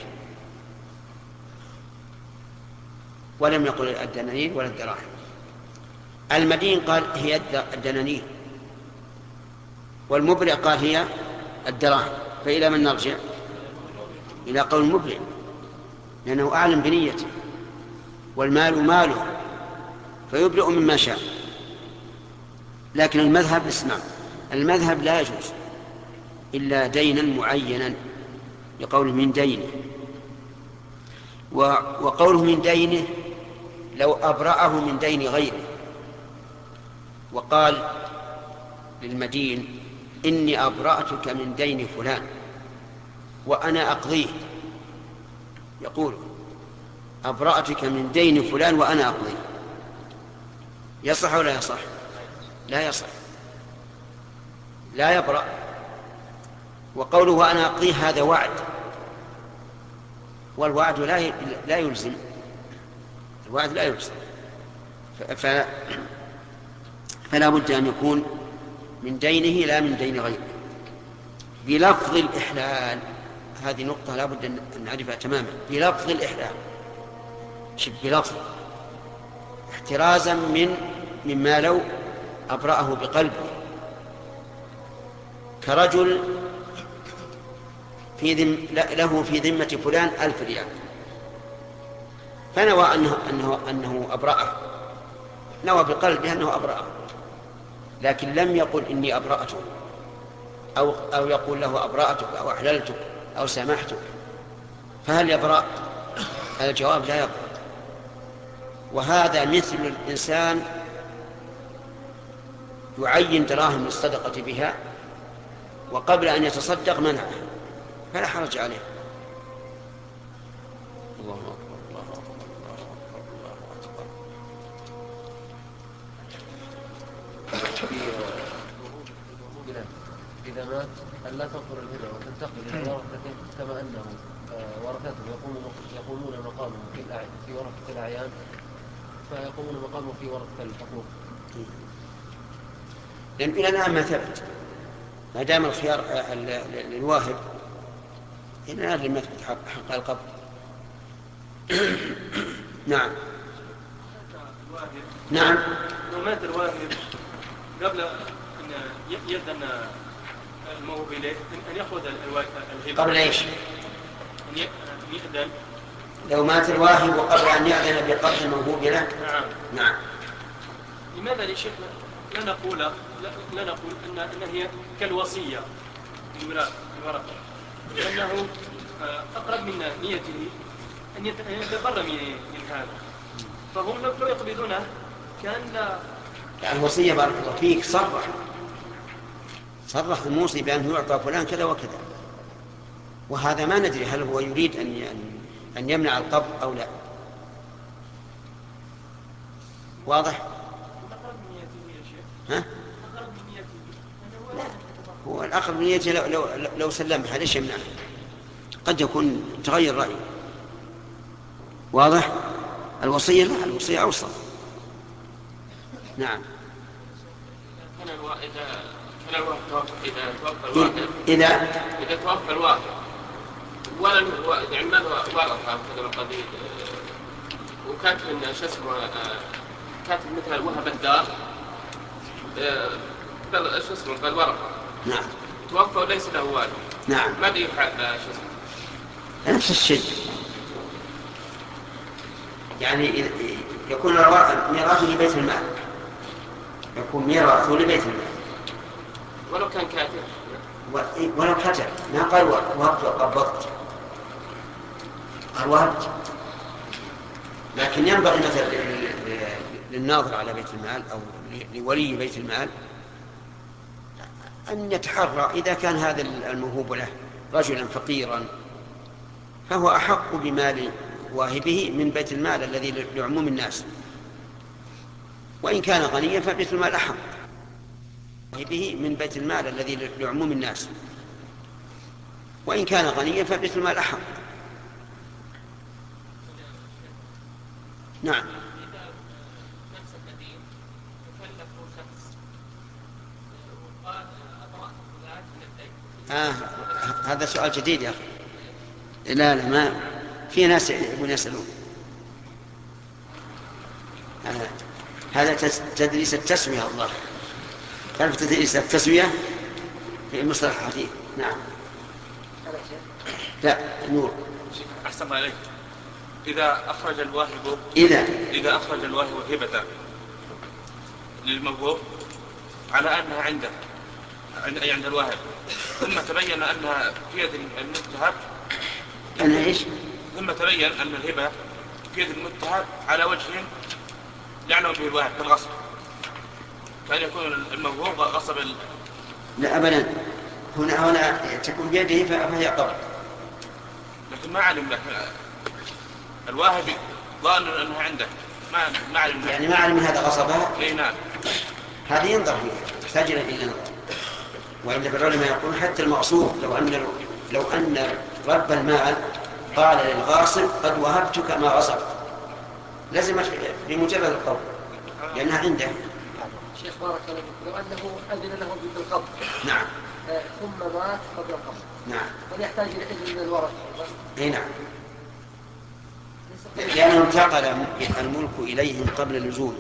ولم يقل الدنانير ولا الدراهم. المدين قال هي الدنانير، والمبرئ قال هي الدراهم، فإلى من نرجع؟ إلى قول المبرئ، لأنه أعلم بنيته، والمال ماله فيبرئ مما شاء. لكن المذهب اسمع، المذهب لا يجوز إلا دينا معينا لقوله من دينه. وقوله من دينه لو أبرأه من دين غيره وقال للمدين إني أبرأتك من دين فلان وأنا أقضيه، يقول أبرأتك من دين فلان وأنا أقضيه، يصح ولا يصح؟ لا يصح، لا يبرأ. وقوله وأنا أقضيه هذا وعد، والوعد لا لا يلزم، الوعد لا يلزم، ف... فلا بد أن يكون من دينه لا من دين غيره بلفظ الإحلال. هذه نقطة لا بد أن نعرفها تماما، بلفظ الإحلال، شب بلفظ، احترازا من مما لو أبرأه بقلبه، كرجل في ذم له في ذمة فلان ألف ريال، فنوى أنه, أنه, أنه أبرأه، نوى بقلبه أنه أبرأه، لكن لم يقل إني أبرأته، أو, أو يقول له أبرأتك أو أحللتك أو سامحتك، فهل يبرأ؟ الجواب لا يبرأ. وهذا مثل الإنسان يعين دراهم للصدقة بها وقبل أن يتصدق منعها، فلا حرج عليه. الله أكبر الله أكبر الله أكبر الله أكبر. إذا مات أن لا تنقر الهبة وتنتقل إلى ورثته كما أنه ورثته يقومون مقامه في ورثة الأعيان، فيقومون مقامه في ورثة الحقوق. لأن إلى الآن ما ثبت، ما دام الخيار للواهب إلى الآن لم يثبت حق القبض. نعم نعم. لو مات الواهب قبل أن يأذن الموهوب إليه أن يأخذ الهبة قبل إيش؟ أن يأذن. لو مات الواهب وقبل أن يأذن بقبض الموهوب له. نعم نعم. لماذا يا شيخ لا نقول لا, لا نقول أن أن هي كالوصية للورثة، لأنه أقرب من نيته أن يتبرى من هذا، فهم لو يقبضونه كأن الوصية بارك الله فيك صرح صرح الموصي بأنه يعطى فلان كذا وكذا، وهذا ما ندري هل هو يريد أن أن يمنع القبض أو لا. واضح؟ ها؟ هو الأقرب من نيته لو, لو, لو سلمها ليش يمنعها؟ قد يكون تغير رأيه. واضح؟ الوصية لا، الوصية أوصى. نعم. إذا إذا توفى الواحد إذا إذا توفى الواحد ولم يعني ما ورث كذا القضية وكاتب شو اسمه كاتب مثل وهب الدار بل شو اسمه قال ورثة. نعم. توفى وليس له والد. نعم. ماذا يفعل شو اسمه؟ نفس الشيء. يعني يكون ميراثه لبيت المال، يكون ميراثه لبيت المال ولو كان كاتب ولو كتب. ما قال وهبت وقبضت، قال وهبت. لكن ينبغي مثلا للناظر على بيت المال أو لولي بيت المال أن يتحرى إذا كان هذا الموهوب له رجلا فقيرا فهو أحق بمال واهبه من بيت المال الذي لعموم الناس، وإن كان غنيا فبيت المال أحق واهبه من بيت المال الذي لعموم الناس، وإن كان غنيا فبيت المال أحق. نعم. آه هذا سؤال جديد يا أخي. لا لا ما في ناس يبون يسألون. آه. هذا تدريس التسوية. الله تعرف تدريس التسوية في مصطلح الحديث. نعم. لا نور. أحسن الله عليك. إذا أخرج الواهب إذا إذا أخرج الواهب هبة للموهوب على أنها عنده أي عند الواهب ثم تبين أنها في يد المتهم أنا إيش؟ ثم تبين أن الهبة في يد المتهم على وجه يعلم به الواهب بالغصب، كان يكون الموهوب غصب ال... لا أبدا، هنا هنا تكون بيده فهي قبض، لكن ما علم له الواهب ظن أنها عنده ما ما علم يعني ما علم هذا غصبها. اي نعم. هذه ينظر فيها تحتاج إلى نظر. وإلا بالعلماء يقول حتى المغصوب لو أن لو أن رب المال قال للغاصب قد وهبتك ما غصب لزمت بمجرد القول لأنها عنده. شيخ بارك الله فيك، لو أنه أذن له بالقبض نعم ثم مات قبل القبض نعم فليحتاج إلى إذن من الورثة. اي نعم، لأنه انتقل الملك إليهم قبل نزوله.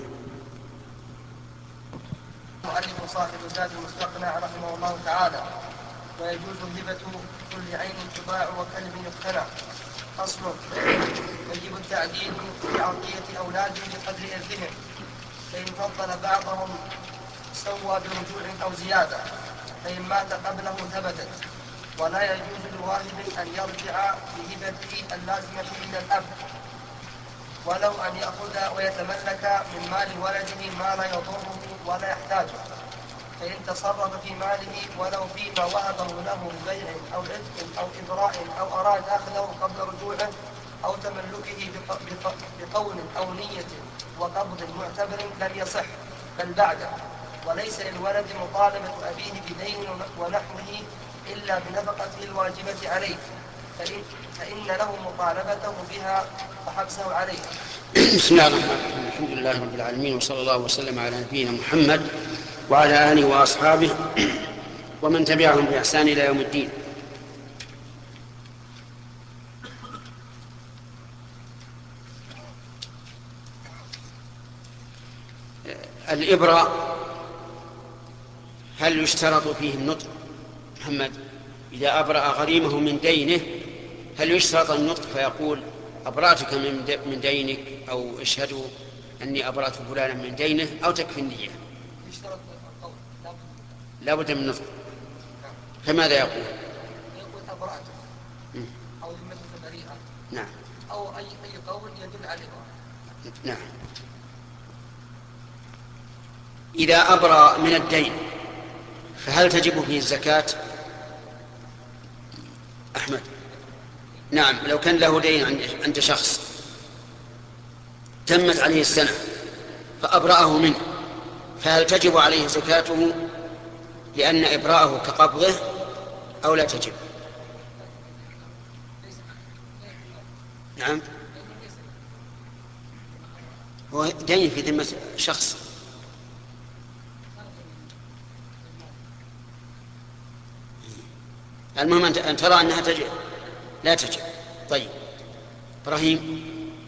مؤلف صاحب الزاد المستقنع رحمه الله تعالى: ويجوز هبة كل عين تباع وكلب يقتنع. أصل: يجب التعديل في عطية أولاده بقدر إرثهم، فإن فضل بعضهم سوى برجوع أو زيادة، فإن مات قبله ثبتت. ولا يجوز لواهب أن يرجع بهبته اللازمة إلى الأب، ولو أن يأخذ ويتملك من مال ولده ما لا يضره ولا يحتاجه، فإن تصرف في ماله ولو فيما وهبه له ببيع أو عتق أو إبراء أو أراد أخذه قبل رجوعه أو تملكه بقول أو نية وقبض معتبر لم يصح بل بعده. وليس للولد مطالبة أبيه بدين ونحوه إلا بنفقته الواجبة عليه، فإن, فإن له مطالبته بها وحبسه عليها. بسم الله الرحمن الرحيم. الحمد لله رب العالمين، وصلى الله وسلم على نبينا محمد وعلى آله وأصحابه ومن تبعهم بإحسان إلى يوم الدين. الإبرة هل يشترط فيه النطق؟ محمد إذا أبرأ غريمه من دينه هل يشترط النطق فيقول أبرأتك من دينك أو اشهدوا أني أبرأت فلانا من دينه، أو تكفي النية؟ لا بد من النطق. فماذا يقول؟ يقول أبرأتك أو ذمتك بريئة. نعم. أو أي أي قول يدل على الإبراء. نعم. إذا أبرأ من الدين فهل تجب فيه الزكاة؟ أحمد. نعم، لو كان له دين عند شخص تمت عليه السنة فأبرأه منه، فهل تجب عليه زكاته لأن إبراءه كقبضه أو لا تجب؟ نعم، هو دين في ذمة شخص. المهم أن ترى أنها تجب لا تجب. طيب إبراهيم.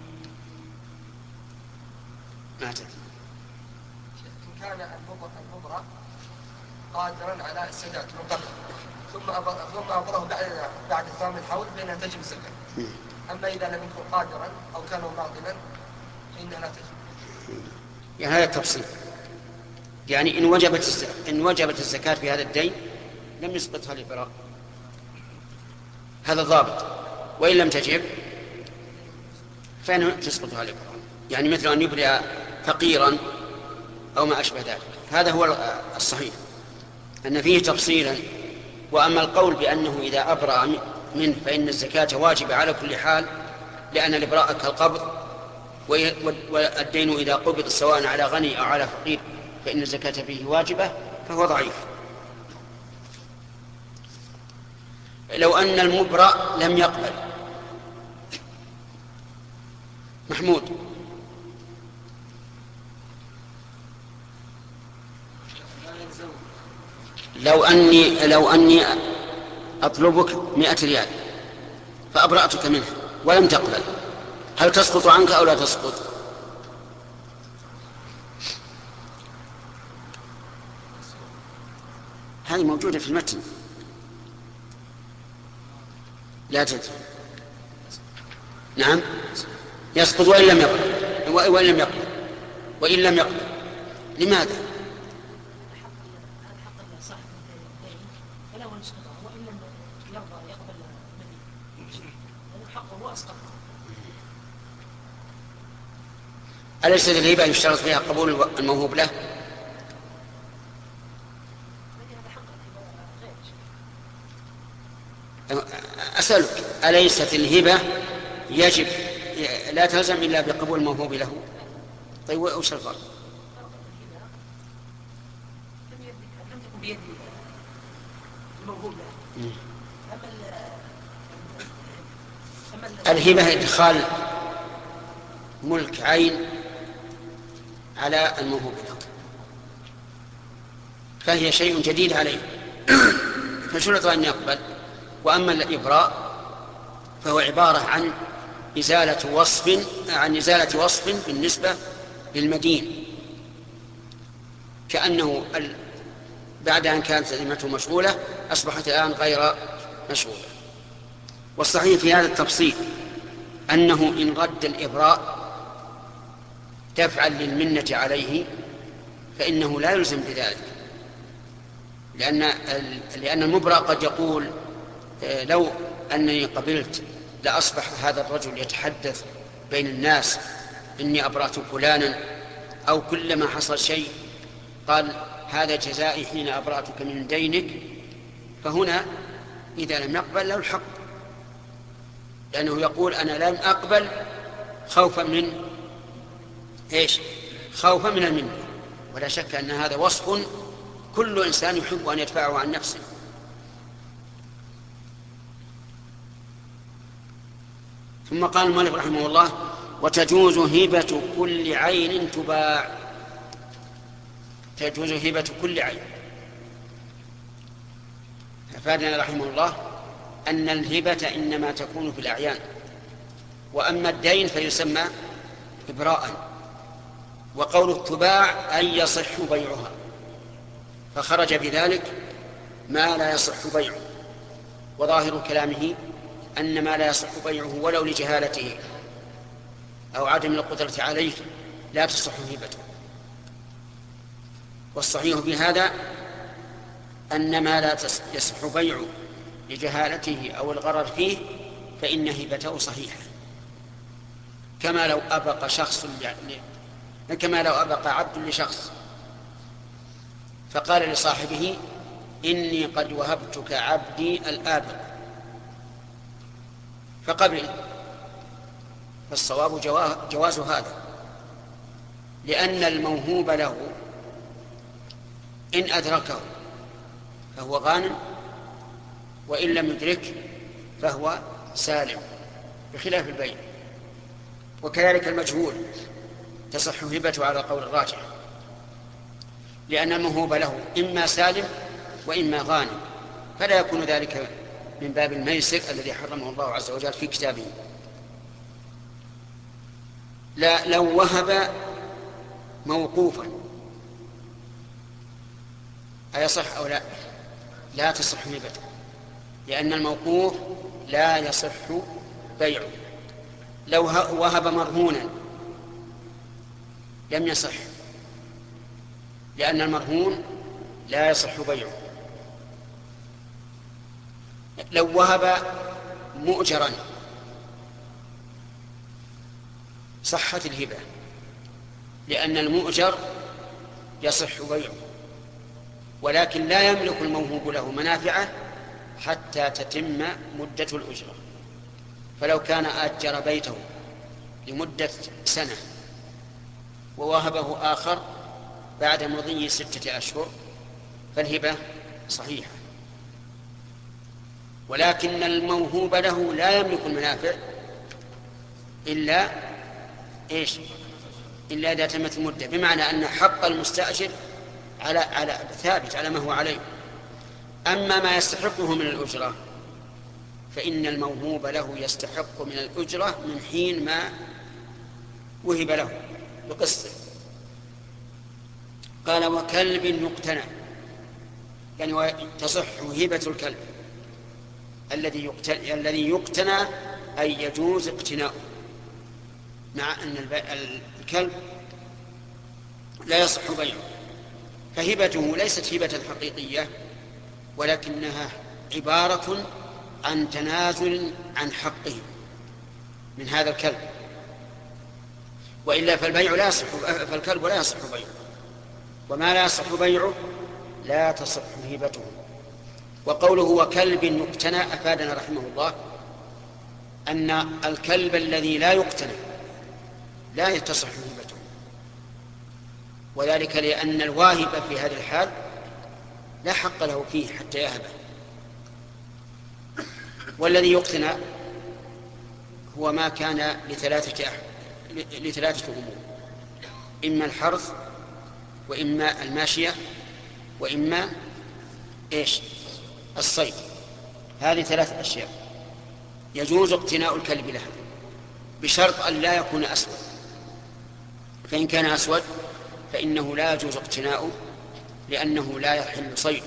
ما تجب. إن كان المبرأ قادرا على السداد من قبل ثم أبره بعد بعد تمام الحول فإنها تجب الزكاة. أما إذا لم يكن قادرا أو كان باطلا فإنها لا تجب. يعني هذا التفصيل، يعني إن وجبت إن وجبت الزكاة في هذا الدين لم يسقطها الإبراء، هذا ضابط. وإن لم تجب فإنه تسقطها الإبراء، يعني مثل أن يبرئ فقيرا أو ما أشبه ذلك. هذا هو الصحيح أن فيه تفصيلا. وأما القول بأنه إذا أبرأ منه فإن الزكاة واجبة على كل حال لأن الإبراء كالقبض، والدين إذا قبض سواء على غني أو على فقير فإن الزكاة فيه واجبة، فهو ضعيف. لو أن المبرأ لم يقبل. محمود. لو أني لو أني أطلبك مئة ريال فأبرأتك منه ولم تقبل، هل تسقط عنك أو لا تسقط؟ هذه موجودة في المتن. لا تدري. نعم يسقط وإن لم يقبل وإن لم يقبل وإن لم يقبل. لماذا؟ أليست الهبة يشترط فيها قبول الموهوب له؟ أسألك، أليست الهبة يجب لا تلزم إلا بقبول الموهوب له؟ طيب وش الفرق؟ الهبة إدخال ملك عين على الموهوب له، فهي شيء جديد عليه فشرط أن يقبل. وأما الإبراء فهو عبارة عن إزالة وصف عن إزالة وصف بالنسبة للمدين، كأنه بعد أن كانت ذمته مشغولة أصبحت الآن غير مشغولة. والصحيح في هذا التفصيل أنه إن رد الإبراء دفعا للمنة عليه فإنه لا يلزم بذلك، لأن لأن المبرأ قد يقول لو أنني قبلت لأصبح هذا الرجل يتحدث بين الناس إني أبرأت فلانا، أو كلما حصل شيء قال هذا جزائي حين أبرأتك من دينك. فهنا إذا لم يقبل له الحق، لأنه يقول أنا لم أقبل خوفا من إيش؟ خوفا من المنة. ولا شك أن هذا وصف كل إنسان يحب أن يدفعه عن نفسه. ثم قال المؤلف رحمه الله وتجوز هبة كل عين تباع. تجوز هبة كل عين. أفادنا رحمه الله أن الهبة إنما تكون في الأعيان، وأما الدين فيسمى إبراء. وقول تباع أي يصح بيعها، فخرج بذلك ما لا يصح بيعه. وظاهر كلامه أن ما لا يصح بيعه ولو لجهالته أو عدم القدرة عليه لا تصح هبته. والصحيح بهذا أن ما لا يصح بيعه لجهالته أو الغرر فيه فإن هبته صحيحة، كما لو أبق شخص كما لو أبق عبد لشخص فقال لصاحبه إني قد وهبتك عبدي الآبق فقبل، فالصواب جواز هذا، لأن الموهوب له إن أدركه فهو غانم، وإن لم يدرك فهو سالم، بخلاف البيع. وكذلك المجهول تصح هبته على قول الراجح، لأن الموهوب له إما سالم وإما غانم، فلا يكون ذلك من باب الميسر الذي حرمه الله عز وجل في كتابه. لا لو وهب موقوفا أيصح أو لا؟ لا تصح هبته، لأن الموقوف لا يصح بيعه. لو وهب مرهونا لم يصح، لأن المرهون لا يصح بيعه. لو وهب مؤجرا صحت الهبة، لأن المؤجر يصح بيعه، ولكن لا يملك الموهوب له منافعه حتى تتم مدة الأجرة. فلو كان أجر بيته لمدة سنة ووهبه آخر بعد مضي ستة أشهر فالهبة صحيحة، ولكن الموهوب له لا يملك المنافع إلا إيش؟ إلا إذا تمت المدة، بمعنى أن حق المستأجر على على ثابت على ما هو عليه. أما ما يستحقه من الأجرة فإن الموهوب له يستحق من الأجرة من حين ما وهب له بقسط. قال وكلب يقتنى، يعني تصح هبة الكلب الذي يقتنى، الذي يقتنى أي يجوز اقتناؤه، مع أن الكلب لا يصح بيعه، فهبته ليست هبة حقيقية ولكنها عبارة عن تنازل عن حقه من هذا الكلب، وإلا فالبيع لا يصح، فالكلب لا يصح بيعه، وما لا يصح بيعه لا تصح هبته. وقوله وكلب يقتنى أفادنا رحمه الله أن الكلب الذي لا يقتنى لا يتصح هبته، وذلك لأن الواهب في هذه الحال لا حق له فيه حتى يهبه. والذي يقتنى هو ما كان لثلاثة لثلاثة أمور: إما الحرث، وإما الماشية، وإما إيش؟ الصيد. هذه ثلاثة أشياء يجوز اقتناء الكلب لها بشرط أن لا يكون أسود، فإن كان أسود فإنه لا يجوز اقتناؤه لأنه لا يحل صيده،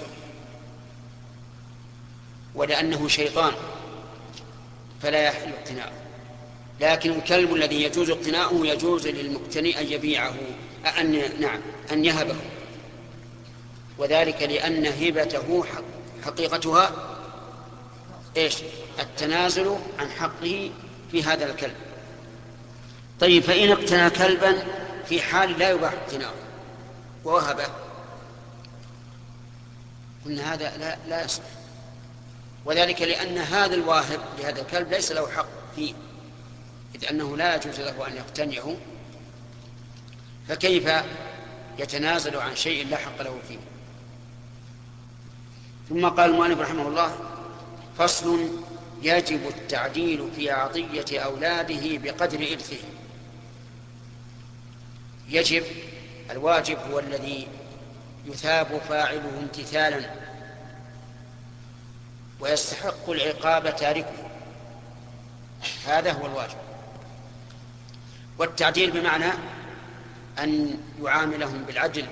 ولأنه شيطان فلا يحل اقتناؤه. لكن الكلب الذي يجوز اقتناؤه يجوز للمقتني أن يبيعه، أن نعم أن يهبه، وذلك لأن هبته حقيقتها إيش؟ التنازل عن حقه في هذا الكلب. طيب، فإن اقتنى كلبا في حال لا يباح اقتناؤه ووهبه قلنا هذا لا, لا يصح، وذلك لأن هذا الواهب لهذا الكلب ليس له حق فيه، إذ أنه لا يجوز له أن يقتنيه، فكيف يتنازل عن شيء لا حق له فيه؟ ثم قال المؤلف رحمه الله: فصل: يجب التعديل في عطية أولاده بقدر إرثه. يجب، الواجب هو الذي يثاب فاعله امتثالا ويستحق العقاب تاركه، هذا هو الواجب. والتعديل بمعنى أن يعاملهم بالعدل.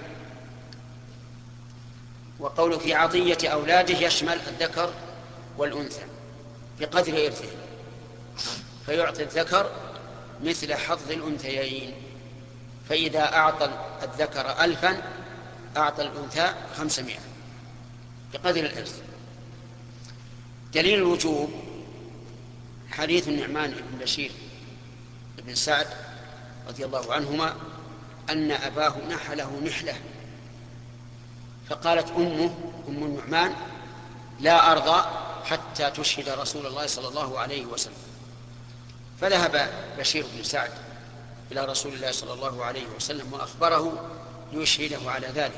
وقوله في عطية أولاده يشمل الذكر والأنثى بقدر إرثه، فيعطي الذكر مثل حظ الأنثيين، فإذا أعطى الذكر ألفا أعطى الأنثى خمسمائة بقدر الإرث. دليل الوجوب حديث النعمان بن بشير بن سعد رضي الله عنهما أن أباه نحله نحلة فقالت أمه أم النعمان: لا أرضى حتى تشهد رسول الله صلى الله عليه وسلم. فذهب بشير بن سعد إلى رسول الله صلى الله عليه وسلم وأخبره ليشهده على ذلك،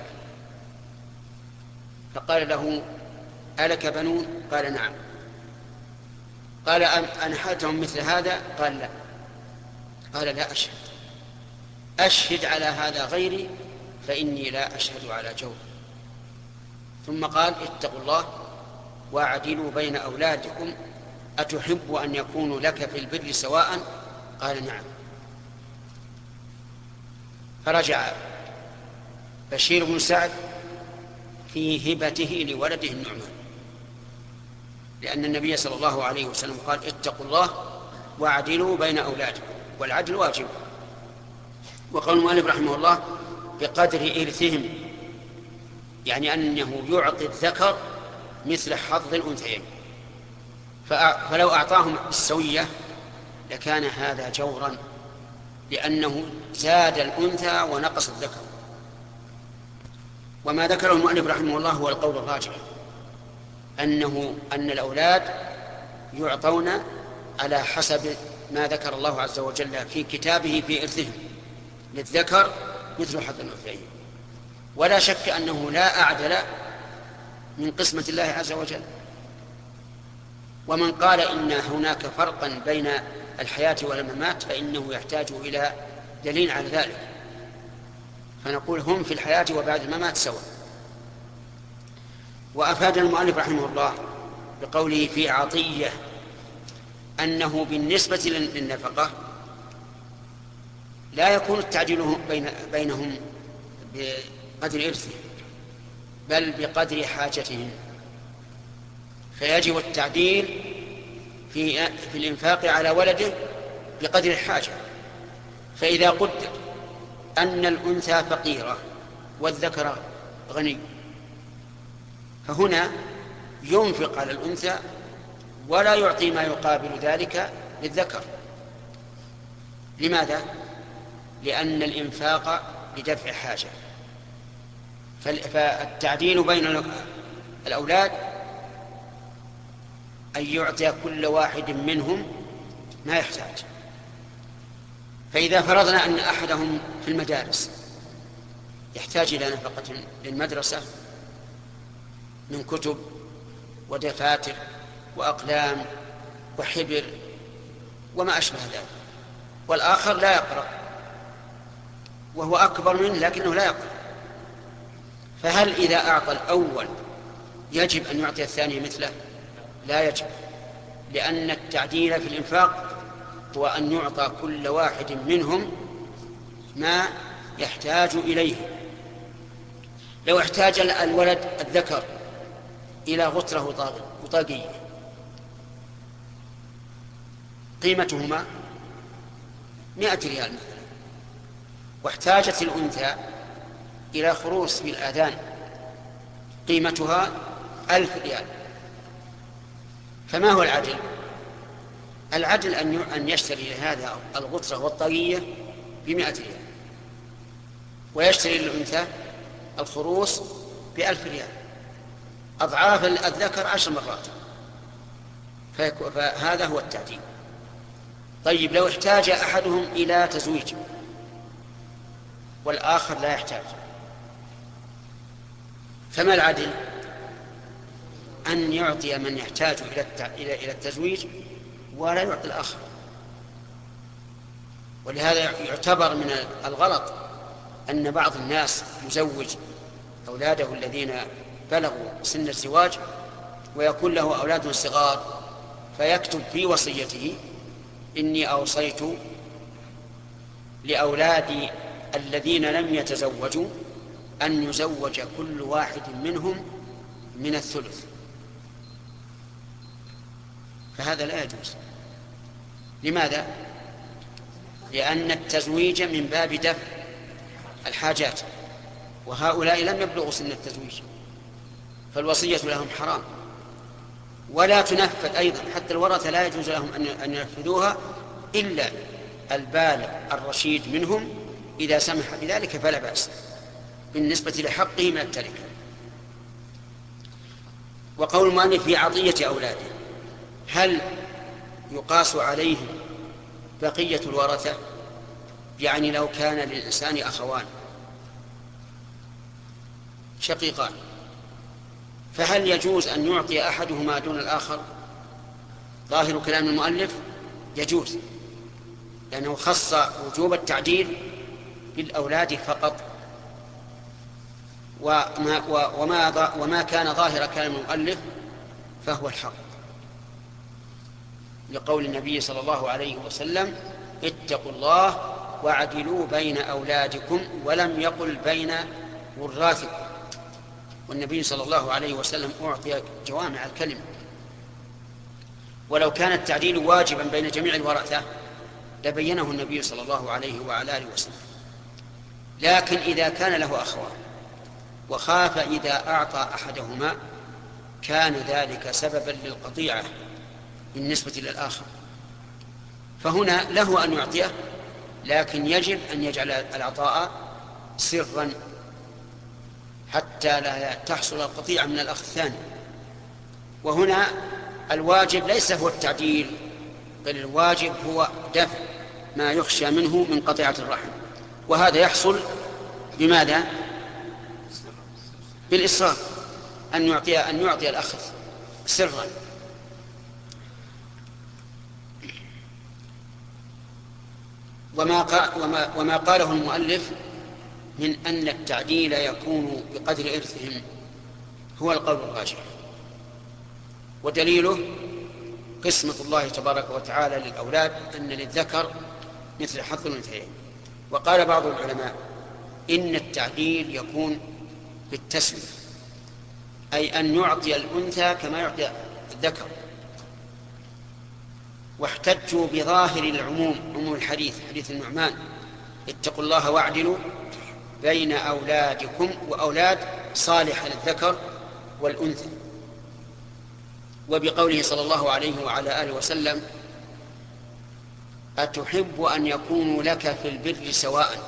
فقال له: ألك بنون؟ قال: نعم. قال: أنحلتهم مثل هذا؟ قال: لا. قال: لا أشهد، أشهد على هذا غيري فإني لا أشهد على جور. ثم قال: اتقوا الله واعدلوا بين أولادكم، أتحب أن يكونوا لك في البر سواء؟ قال: نعم. فرجع بشير بن سعد في هبته لولده النعمان، لأن النبي صلى الله عليه وسلم قال: اتقوا الله واعدلوا بين أولادكم، والعدل واجب. وقال المؤلف رحمه الله: بقدر إرثهم، يعني أنه يعطي الذكر مثل حظ الأنثيين، فلو أعطاهم السوية لكان هذا جورا، لأنه زاد الأنثى ونقص الذكر. وما ذكره المؤلف رحمه الله هو القول الراجح، أنه أن الأولاد يعطون على حسب ما ذكر الله عز وجل في كتابه في إرثهم، للذكر مثل حظ الأنثيين. ولا شك أنه لا أعدل من قسمة الله عز وجل. ومن قال إن هناك فرقا بين الحياة والممات فإنه يحتاج إلى دليل على ذلك، فنقول هم في الحياة وبعد الممات سواء. وأفاد المؤلف رحمه الله بقوله في عطية أنه بالنسبة للنفقة لا يكون التعديل بين بينهم بقدر إرثه، بل بقدر حاجتهم، فيجب التعديل في في الإنفاق على ولده بقدر الحاجة. فإذا قدر أن الأنثى فقيرة والذكر غني، فهنا ينفق على الأنثى ولا يعطي ما يقابل ذلك للذكر. لماذا؟ لأن الإنفاق بدفع حاجة، فالتعديل بين الأولاد أن يعطي كل واحد منهم ما يحتاج. فإذا فرضنا أن أحدهم في المدارس يحتاج إلى نفقة للمدرسة من كتب ودفاتر وأقلام وحبر وما أشبه ذلك، والآخر لا يقرأ وهو أكبر منه لكنه لا يقرأ، فهل إذا أعطى الأول يجب أن يعطي الثاني مثله؟ لا يجب، لأن التعديل في الإنفاق هو أن يعطى كل واحد منهم ما يحتاج إليه. لو احتاج الولد الذكر إلى غترة وطاقية قيمتهما مئة ريال مثلا، واحتاجت الأنثى إلى خروص في الآذان قيمتها ألف ريال، فما هو العدل؟ العدل أن يشتري هذا الغترة والطاقية بمئة ريال، ويشتري للأنثى الخروص بألف ريال، أضعاف الذكر عشر مرات، فهذا هو التعديل. طيب لو احتاج أحدهم إلى تزويج والآخر لا يحتاج، فما العدل؟ أن يعطي من يحتاج إلى التزويج ولا يعطي الآخر. ولهذا يعتبر من الغلط أن بعض الناس يزوج أولاده الذين بلغوا سن الزواج ويكون له أولاد صغار، فيكتب في وصيته: إني أوصيت لأولادي الذين لم يتزوجوا أن يزوج كل واحد منهم من الثلث. فهذا لا يجوز. لماذا؟ لأن التزويج من باب دفع الحاجات، وهؤلاء لم يبلغوا سن التزويج، فالوصية لهم حرام ولا تنفذ أيضا. حتى الورثة لا يجوز لهم أن ينفذوها إلا البالغ الرشيد منهم، إذا سمح بذلك فلا بأس بالنسبة لحقه من التركة. وقول المؤلف في عطية أولاده، هل يقاس عليه بقية الورثة؟ يعني لو كان للإنسان أخوان شقيقان، فهل يجوز أن يعطي أحدهما دون الآخر؟ ظاهر كلام المؤلف يجوز، لأنه خص وجوب التعديل بالأولاد فقط، وما, وما, وما كان ظاهر كلام المؤلف فهو الحق، لقول النبي صلى الله عليه وسلم: اتقوا الله واعدلوا بين أولادكم، ولم يقل بين وراثكم. والنبي صلى الله عليه وسلم أعطي جوامع الكلمة، ولو كان التعديل واجبا بين جميع الورثة لبينه النبي صلى الله عليه وعلى آله وسلم. لكن إذا كان له أخوان وخاف إذا أعطى أحدهما كان ذلك سببا للقطيعة بالنسبة للآخر، فهنا له أن يعطيه، لكن يجب أن يجعل العطاء سرا حتى لا تحصل القطيعة من الأخ الثاني. وهنا الواجب ليس هو التعديل، بل الواجب هو دفع ما يخشى منه من قطيعة الرحم، وهذا يحصل بماذا؟ بالإصرار، أن يعطي أن يعطي الأخ سرا. وما, وما, وما قاله المؤلف من أن التعديل يكون بقدر إرثهم هو القول الراجح، ودليله قسمة الله تبارك وتعالى للأولاد أن للذكر مثل حظ الأنثيين. وقال بعض العلماء إن التعديل يكون بالتسوية، أي أن يعطي الأنثى كما يعطي الذكر، واحتجوا بظاهر العموم، عموم الحديث، حديث النعمان: اتقوا الله واعدلوا بين أولادكم، وأولاد صالحة للذكر والأنثى. وبقوله صلى الله عليه وعلى آله وسلم: أتحب أن يكونوا لك في البر سواء.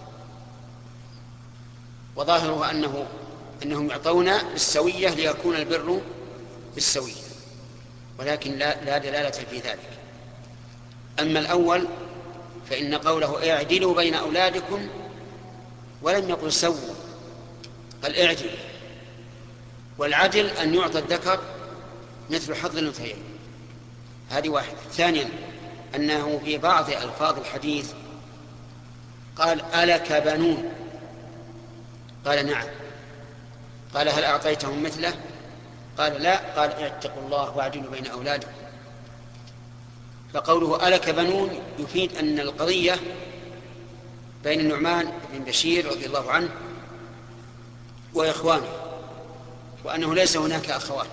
وظاهره أنه أنهم يعطون بالسوية ليكون البر بالسوية، ولكن لا, لا دلالة في ذلك. أما الأول فإن قوله اعدلوا بين أولادكم ولم يقل سووا، قال اعدلوا، والعدل أن يعطى الذكر مثل حظ الأنثيين. هذه واحدة. ثانيا أنه في بعض ألفاظ الحديث قال: ألك بنون؟ قال: نعم. قال: هل أعطيتهم مثله؟ قال: لا. قال: اتقوا الله واعدلوا بين أولادكم. فقوله ألك بنون يفيد أن القضية بين النعمان بن بشير رضي الله عنه وإخوانه، وأنه ليس هناك أخوات.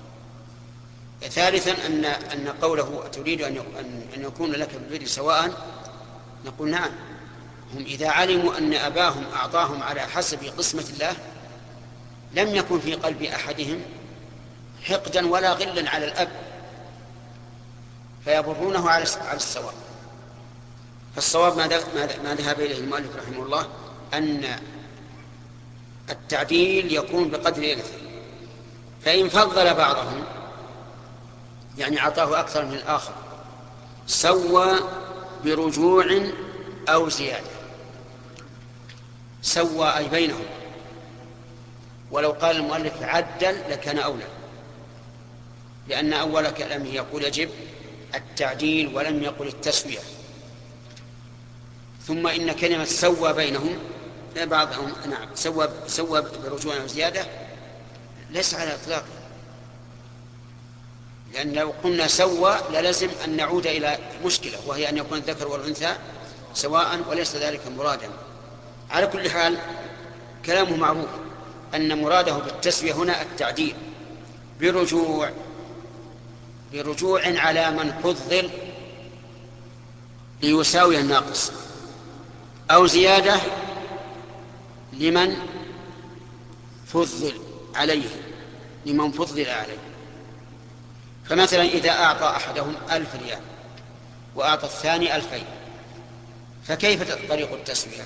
ثالثا أن أن قوله تريد أن أن يكون لك بالبر سواء، نقول نعم، هم إذا علموا أن أباهم أعطاهم على حسب قسمة الله لم يكن في قلب أحدهم حقدا ولا غلا على الأب، فيبرونه على السواء. فالصواب ما ذهب إليه المؤلف رحمه الله أن التعديل يكون بقدر إرثه، فإن فضل بعضهم يعني أعطاه أكثر من الآخر سوى برجوع أو زيادة. سوى أي بينهم، ولو قال المؤلف عدل لكان أولى، لأن أول كلامه يقول يجب التعديل ولم يقل التسوية. ثم إن كلمة سوى بينهم بعضهم نعم سوى سوى برجوع أو زيادة ليس على إطلاق، لأن لو قلنا سوى للزم أن نعود إلى مشكلة، وهي أن يكون الذكر والأنثى سواء، وليس ذلك مرادا. على كل حال كلامه معروف أن مراده بالتسوية هنا التعديل برجوع برجوع على من فضل ليساوي الناقص، أو زيادة لمن فضل عليه لمن فضل عليه. فمثلا إذا أعطى أحدهم ألف ريال وأعطى الثاني ألفين، فكيف طريق التسوية؟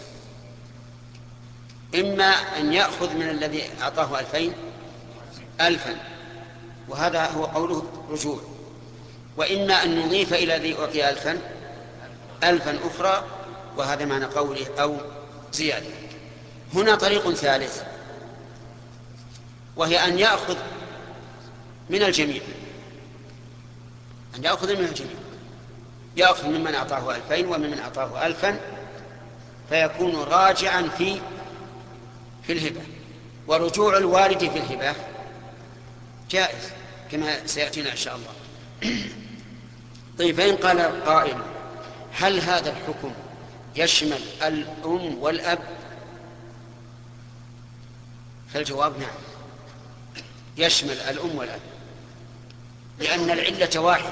إما أن يأخذ من الذي أعطاه ألفين ألفا وهذا هو قوله رجوع. وإما أن نضيف إلى ذي أعطي ألفا ألفا أخرى، وهذا معنى قوله أو زيادة. هنا طريق ثالث، وهي أن يأخذ من الجميع، أن يأخذ من الجميع، يأخذ ممن أعطاه ألفين وممن أعطاه ألفا، فيكون راجعا في في الهبة. ورجوع الوالد في الهبة جائز كما سيأتينا إن شاء الله. طيب، فإن قال قائل هل هذا الحكم يشمل الأم والأب؟ فالجواب نعم، يشمل الأم والأب، لأن العلة واحدة.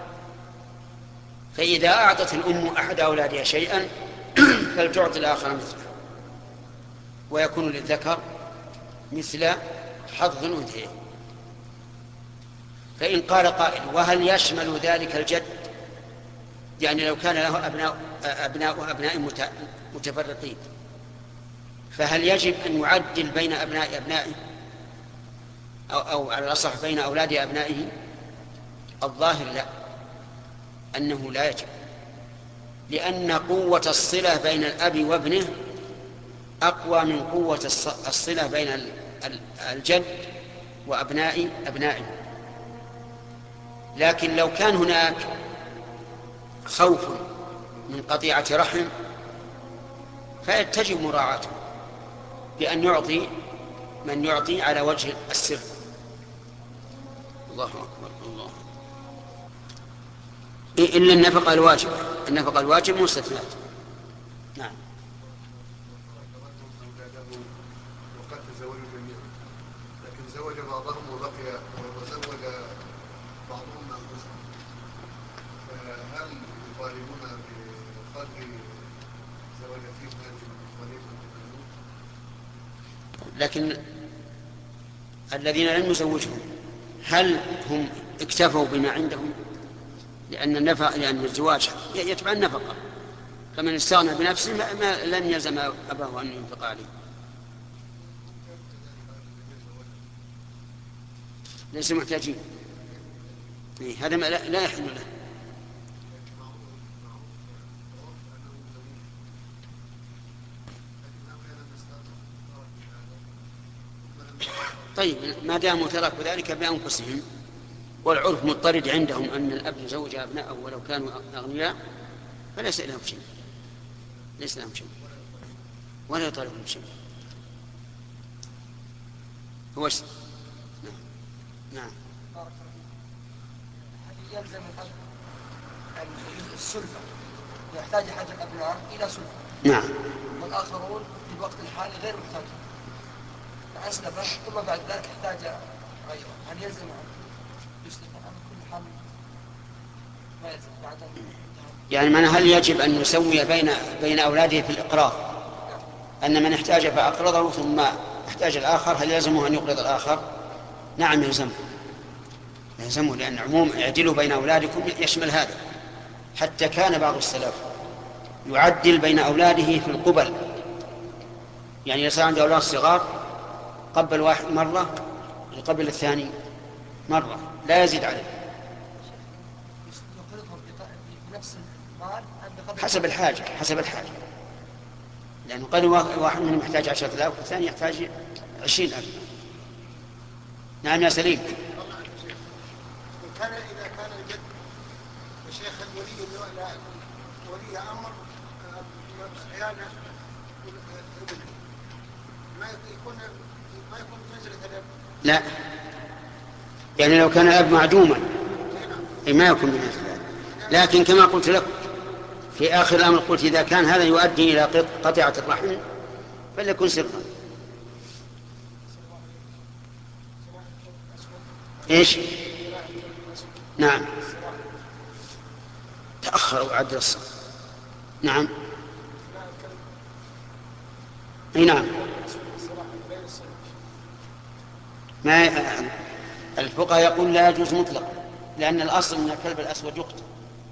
فإذا أعطت الأم أحد أولادها شيئا فلتعطي الآخر مثله، ويكون للذكر مثل حظ الأنثيين. فإن قال قائل وهل يشمل ذلك الجد؟ يعني لو كان له أبناء أبناء أبناء متفرقين، فهل يجب أن يعدل بين أبناء أبنائه أو, أو على الأصح بين أولاد أبنائه؟ الظاهر لا، أنه لا يجب، لأن قوة الصلة بين الأب وابنه أقوى من قوة الصلة بين الجد وأبناء أبنائه. لكن لو كان هناك خوف من قطيعة رحم فيتجب مراعاته بأن يعطي من يعطي على وجه السر. الله أكبر الله. إلا النفقة الواجبة، النفقة الواجب مستثنات. نعم. وقد تزوجوا جميعا، لكن زوج بعضهم وبقي وزوج بعضهم أنفسهم، فهل يطالبون بقدر زوجتهم هذه الخليفة؟ لكن الذين لم يزوجهم هل هم اكتفوا بما عندهم؟ لأن النفقة، لأن الزواج يتبع النفقة، فمن استغنى بنفسه ما, ما لن يلزم أباه أن ينفق عليه. ليس محتاجين، هذا لا يحل له. طيب، ما داموا تركوا ذلك بأنفسهم، والعرف مضطرد عندهم أن الأب يزوج أبنائه ولو كانوا أغنياء، فليس لهم شيء، ليس لهم شيء ولا يطالبهم شيء. هو ش... نعم. نعم. هل يلزم الأب السلفة يحتاج أحد الأبناء إلى سلفة؟ نعم. والآخرون في الوقت الحالي غير محتاجين، فأسلفه ثم بعد ذلك احتاج غيره، هل يلزم يسلف عن كل حال؟ ما يلزم بعد. يعني من هل يجب أن يسوي بين بين أولاده في الإقراض؟ أن من احتاج فأقرضه ثم احتاج الآخر، هل يلزمه أن يقرض الآخر؟ نعم يلزمه، يلزمه، لأن عموم اعدلوا بين أولادكم يشمل هذا. حتى كان بعض السلف يعدل بين أولاده في القبل، يعني يصير عنده أولاد صغار قبل واحد مرة يقبل الثاني مرة، لا يزيد عليه، حسب الحاجة حسب الحاجة لأنه قد واحد منهم يحتاج عشرة آلاف والثاني يحتاج عشرين ألف. نعم يا سليم. كان إذا كان الجد وشيخ الولي ولي أمر أحيانا ما يكون ما يكون منزلة الأب. لا، يعني لو كان الأب معدوما ما يكون بمنزلة، لكن كما قلت لكم في آخر الأمر قلت إذا كان هذا يؤدي إلى قطيعة الرحم فليكن سرا. إيش؟ نعم، تأخر وعدل الصلاة. نعم، أي نعم. ما الفقهاء يقول لا يجوز مطلقا، لأن الأصل أن الكلب الأسود يقتل.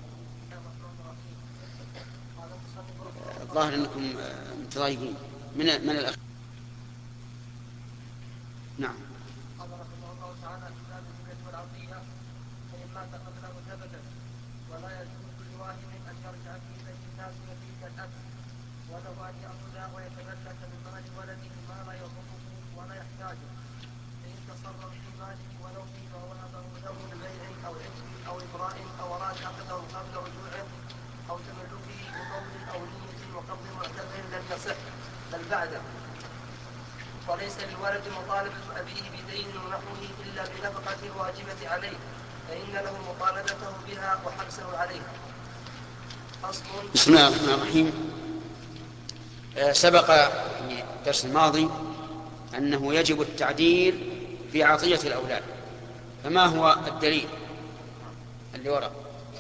الظاهر أنكم متضايقين من من الأخ. نعم. العطية فإن مات قبله ثبتت ولا يجوز لواهب أن يرجع في بيت الناس وفيه الأب وله أن يأخذ ويتملك من مال ولده ما لا يضره ولا يحتاجه فإن تصرف في ماله ولو فيه ووهبه له من بيع أو عتق أو إبراء أو أراد عقده قبل رجوعه أو تملكه بقول أو نية وقبض معتبر لم يصح بل بعده وليس للولد مطالبة أبيه بدين ونحوه إلا بنفقة الواجبة عليه فإن له مطالبته بها وحبسه عليها. أصل بسم الله الرحمن الرحيم. سبق في الدرس الماضي أنه يجب التعديل في عطية الأولاد، فما هو الدليل اللي وراء؟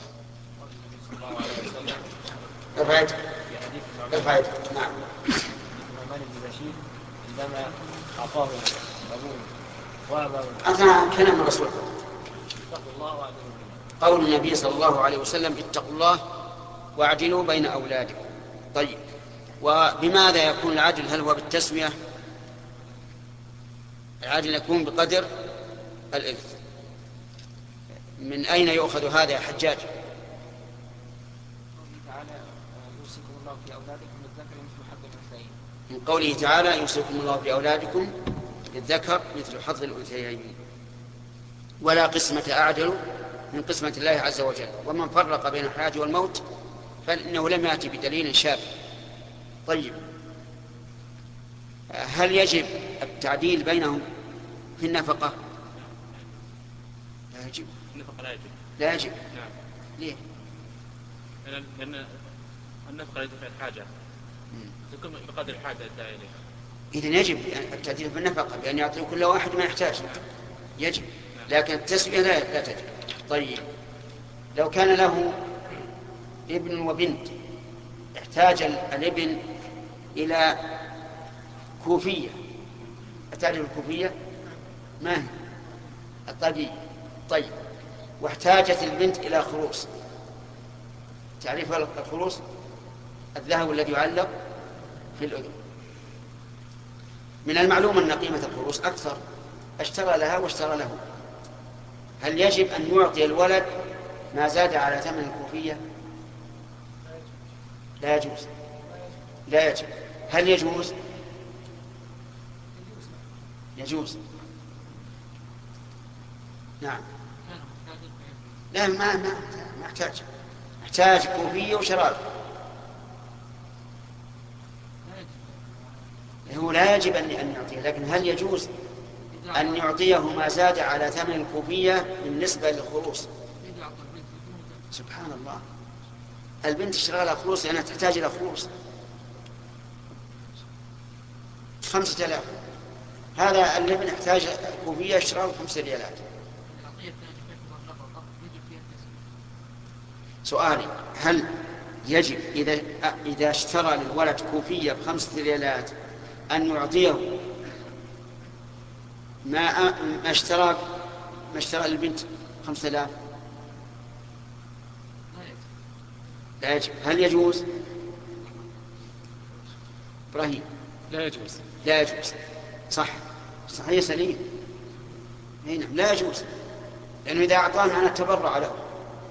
ارفعت ارفعت نعم. النعمان بن بشير عندما أعطاه أبوه وأبوه أنا كلام الرسول اتقوا الله وأعدلوا قول النبي صلى الله عليه وسلم اتقوا الله واعدلوا بين أولادكم. طيب، وبماذا يكون العدل؟ هل هو بالتسوية؟ العدل يكون بقدر الإرث. من أين يؤخذ هذا يا حجاج؟ من قوله تعالى يوصيكم الله في أولادكم للذكر مثل حظ الأنثيين، ولا قسمة أعدل من قسمة الله عز وجل. ومن فرق بين الحياة والموت فإنه لم يأتي بدليل شافع. طيب، هل يجب التعديل بينهم في النفقة؟ لا يجب. النفقة لا يجب. لا يجب. نعم. ليه؟ لأن النفقة لا يدفع الحاجة تكون بقدر الحاجة الداعية إليها. إذن يجب التعديل بالنفقة بأن يعطي كل واحد ما يحتاج. يجب، لكن التسوية لا, لا تجب. طيب، لو كان له ابن وبنت احتاج الابن إلى كوفية، تعرف الكوفية ما هي؟ الطاقية. طيب، واحتاجت البنت إلى خروص، تعرف الخروص؟ الذهب الذي يعلق في الأذن. من المعلوم أن قيمة الخروص أكثر، اشترى لها واشترى له. هل يجب أن يعطي الولد ما زاد على ثمن الكوفية؟ لا يجوز. لا يجب. هل يجوز؟ يجوز. نعم. لا، ما ما ما احتاج. احتاج كوفية وشراب. هو لا يجب أن يعطيه، لكن هل يجوز أن يعطيه ما زاد على ثمن الكوفية بالنسبة للخروص؟ سبحان الله، البنت اشترى لها خروص لأنها تحتاج إلى خروص خمسة آلاف، هذا الابن احتاج كوفية اشترى له خمسة ريالات. سؤالي، هل يجب إذا إذا اشترى للولد كوفية بخمسة ريالات أن يعطيه ما ما اشترى ما اشترى للبنت خمسة آلاف؟ لا يجب. هل يجوز؟ إبراهيم. لا يجوز. لا يجوز. صح، صحيح سليم. هنا لا يجوز، لأنه إذا أعطاه أنا أتبرع له.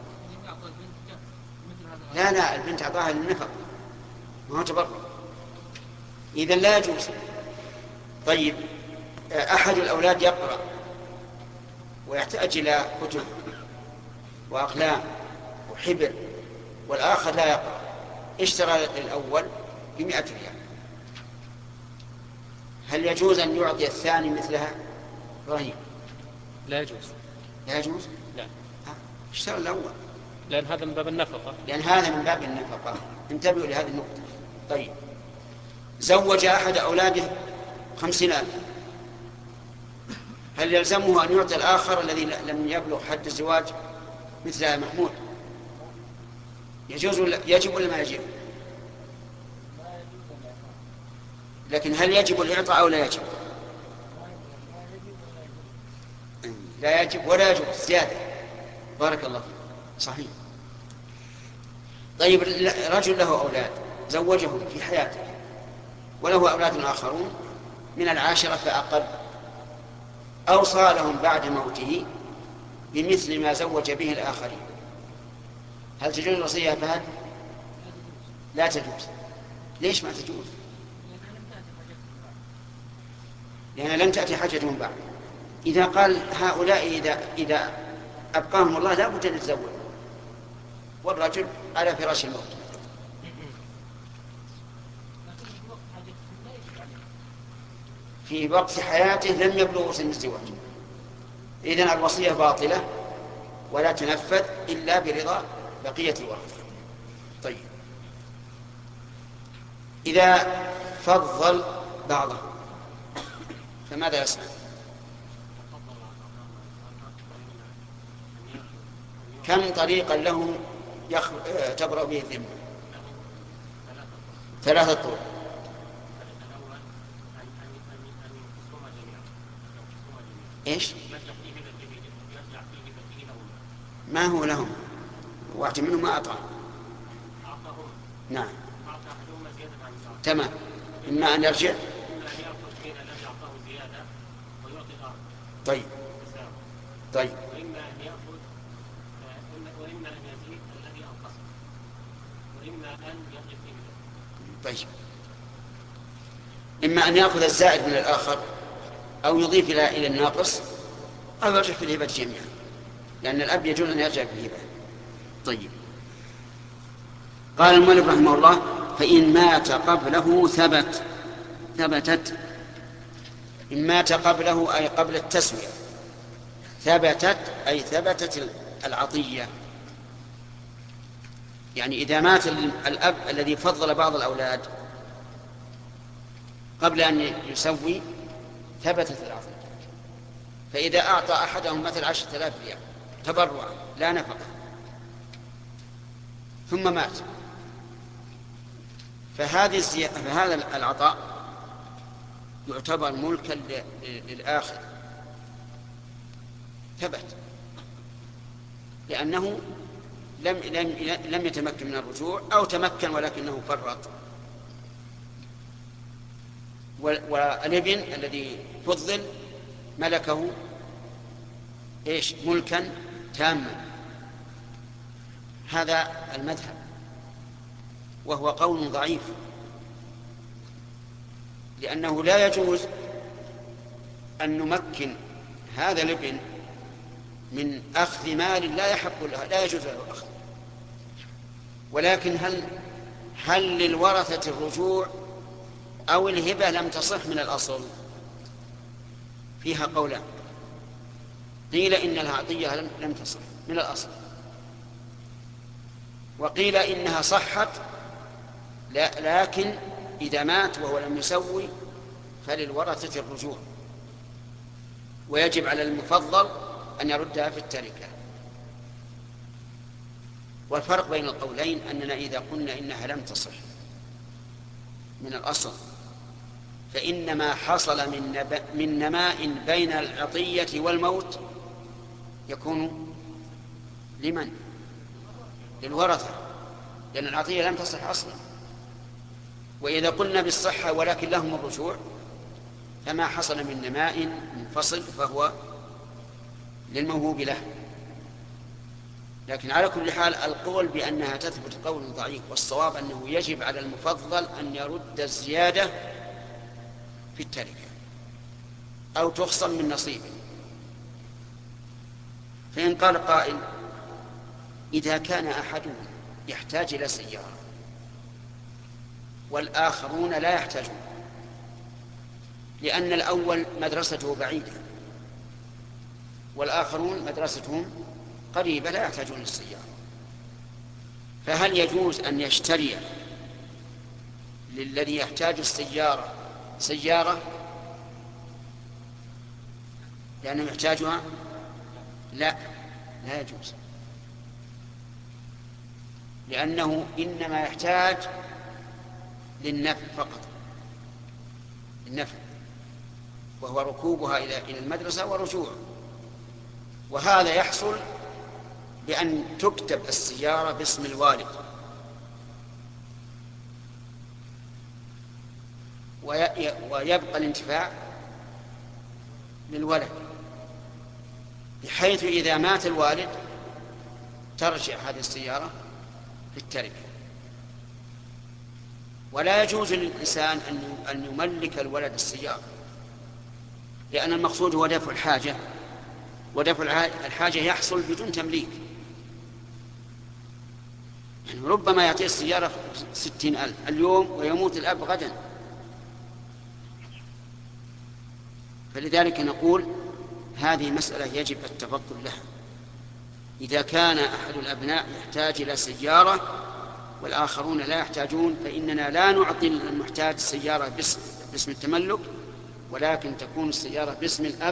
لا لا، البنت أعطاها للنفق، ما هو تبرع، إذا لا يجوز. طيب، أحد الأولاد يقرأ ويحتاج إلى كتب وأقلام وحبر، والآخر لا يقرأ، اشترى الأول بمئة ريال، هل يجوز أن يعطي الثاني مثلها؟ إبراهيم. لا يجوز. لا يجوز؟ لا. اشترى الأول، لأن هذا من باب النفقة. لأن هذا من باب النفقة. انتبهوا لهذه النقطة. طيب، زوج أحد أولاده خمسين ألف، هل يلزمه أن يعطي الآخر الذي لم يبلغ حد الزواج مثل محمود؟ يجوز ولا يجب ولا ما يجب؟ لكن هل يجب الإعطاء أو لا يجب؟ لا يجب ولا يجب زيادة. بارك الله فيك. صحيح. طيب، رجل له أولاد زوجهم في حياته وله أولاد آخرون من العاشرة فأقل، أوصى لهم بعد موته بمثل ما زوج به الآخرين. هل تجوز الوصية يا فهد؟ لا تجوز. ليش ما تجوز؟ لأن لم تأتي حاجتهم بعد. إذا قال هؤلاء إذا, إذا أبقاهم الله لا بد أن يتزوج، والرجل على فراش الموت، في وقت حياته لم يبلغ سن الزواج، إذن الوصية باطلة ولا تنفذ إلا برضا بقية الورثة. طيب، إذا فضل بعضه فماذا يصنع؟ كم طريقا له يخ... تبرأ به الذمة؟ ثلاثة طرق. ايش؟ ما هو لهم؟ واحد منهم ما أعطاه. نعم تمام. إما أن يرجع. طيب طيب وإما أن يأخذ وإما أن يزيد الذي أنقص، وإما أن يضرب فيه. طيب، إما أن يأخذ الزائد من الآخر أو يضيف إلى الناقص أو يرجع في الهبة جميعا، لأن الأب يجوز أن يرجع في الهبة. طيب، قال المؤلف رحمه الله: فإن مات قبله ثبت ثبتت إن مات قبله أي قبل التسوية، ثبتت أي ثبتت العطية. يعني إذا مات الأب الذي فضل بعض الأولاد قبل أن يسوي ثبتت العطية. فإذا أعطى أحدهم مثل عشرة آلاف ريال تبرعا لا نفقة ثم مات، فهذه الزي... فهذا العطاء يعتبر ملكا للآخر، ثبت، لأنه لم لم لم يتمكن من الرجوع أو تمكن ولكنه فرط. والابن الذي فضل ملكه ايش؟ ملكا تاما. هذا المذهب، وهو قول ضعيف، لأنه لا يجوز أن نمكن هذا الابن من أخذ مال لا يحق له، لا يجوز له أخذ. ولكن هل هل للورثة الرجوع أو الهبة لم تصح من الأصل؟ فيها قولان. قيل إن العطية لم تصح من الأصل، وقيل إنها صحت لا لكن إذا مات وهو لم يسوي فللورثة الرجوع، ويجب على المفضل أن يردها في التركة. والفرق بين القولين أننا إذا قلنا إنها لم تصح من الأصل فإن ما حصل من, نب... من نماء بين العطية والموت يكون لمن؟ للورثة، لأن العطية لم تصح أصلا. وإذا قلنا بالصحة ولكن لهم الرجوع فما حصل من نماء منفصل فهو للموهوب له. لكن على كل حال القول بأنها تثبت قول ضعيف، والصواب أنه يجب على المفضل أن يرد الزيادة في التركة أو تخصم من نصيبه. فإن قال قائل: إذا كان أحدهم يحتاج إلى سيارة والآخرون لا يحتاجون، لأن الأول مدرسته بعيدة والآخرون مدرستهم قريبة لا يحتاجون للسيارة، فهل يجوز أن يشتري للذي يحتاج السيارة سيارة لأنه يحتاجها؟ لا، لا يجوز، لأنه إنما يحتاج للنفع فقط، النفع، وهو ركوبها إلى المدرسة ورجوع. وهذا يحصل بأن تكتب السيارة باسم الوالد ويبقى الانتفاع للولد. بحيث إذا مات الوالد ترجع هذه السيارة في التركة. ولا يجوز للإنسان أن يملك الولد السيارة، لأن المقصود هو دفع الحاجة، ودفع الحاجة يحصل بدون تمليك. يعني ربما يعطيه السيارة ستين ألف اليوم ويموت الأب غدا. فلذلك نقول هذه مسألة يجب التفضل لها. إذا كان أحد الأبناء يحتاج إلى سيارة والآخرون لا يحتاجون، فإننا لا نعطي المحتاج السيارة باسم, باسم التملك، ولكن تكون السيارة باسم الأب،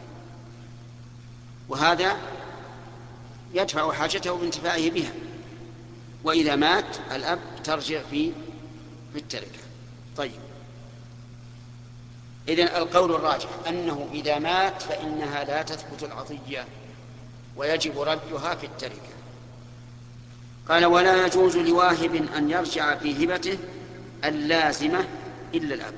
وهذا يدفع حاجته بانتفاعه بها. وإذا مات الأب ترجع في في التركة. طيب، إذن القول الراجح أنه إذا مات فإنها لا تثبت العطية ويجب ردها في التركة. قال: ولا يجوز لواهب أن يرجع في هبته اللازمة إلا الأب.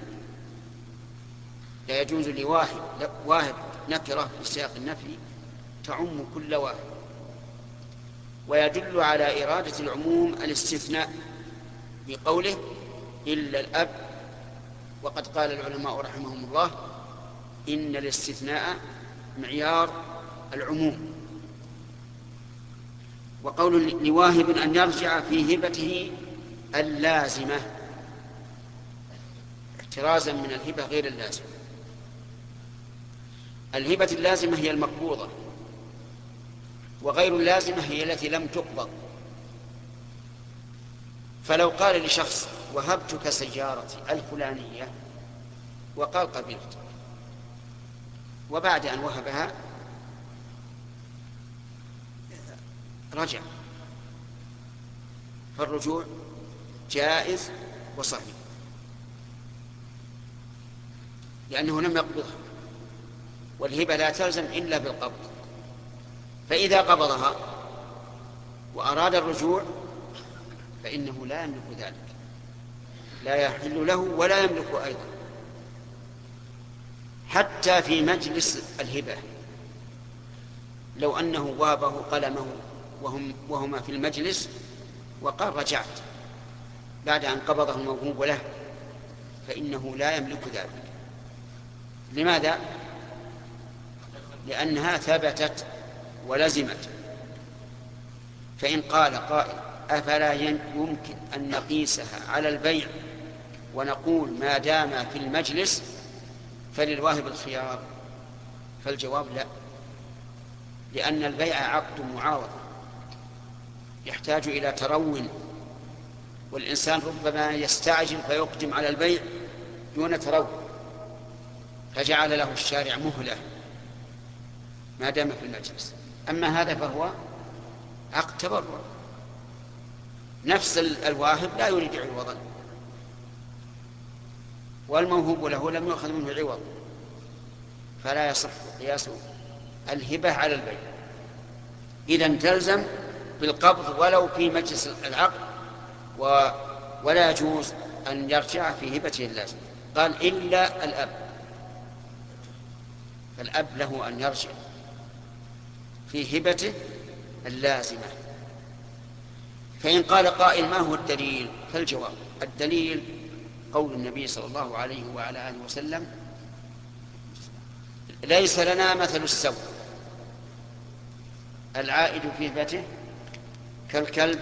لا يجوز لواهب، واهب نكرة في سياق النفي تعم كل واهب، ويدل على إرادة العموم الاستثناء بقوله إلا الأب. وقد قال العلماء رحمهم الله إن الاستثناء معيار العموم. وقول لواهب أن يرجع في هبته اللازمة احترازا من الهبة غير اللازمة. الهبة اللازمة هي المقبوضة، وغير اللازمة هي التي لم تقبض. فلو قال لشخص: وهبتك سيارتي الفلانية، وقال قبلت، وبعد أن وهبها رجع، فالرجوع جائز وصحيح، لأنه لم يقبضها، والهبة لا تلزم إلا بالقبض. فإذا قبضها وأراد الرجوع فإنه لا يملك ذلك، لا يحل له ولا يملك أيضا، حتى في مجلس الهبة. لو أنه وهبه قلمه وهم وهما في المجلس وقال رجعت بعد أن قبضه الموهوب له، فإنه لا يملك ذلك. لماذا؟ لأنها ثبتت ولزمت. فإن قال قائل: أفلا يمكن أن نقيسها على البيع ونقول ما دام في المجلس فللواهب الخيار؟ فالجواب لا، لأن البيع عقد معاوضة يحتاج إلى ترو، والإنسان ربما يستعجل فيقدم على البيع دون ترو، فجعل له الشارع مهلة ما دام في المجلس. أما هذا فهو عقد تبرع، نفس الواهب لا يريد عوضا، والموهوب له لم يؤخذ منه عوض، فلا يصح قياس الهبة على البيع. إذن تلزم بالقبض ولو في مجلس العقد، و... ولا يجوز أن يرجع في هبته اللازم. قال: إلا الأب، فالأب له أن يرجع في هبته اللازمة. فإن قال قائل: ما هو الدليل؟ فالجواب: الدليل قول النبي صلى الله عليه وعلى آله وسلم: ليس لنا مثل السوء، العائد في هبته كالكلب.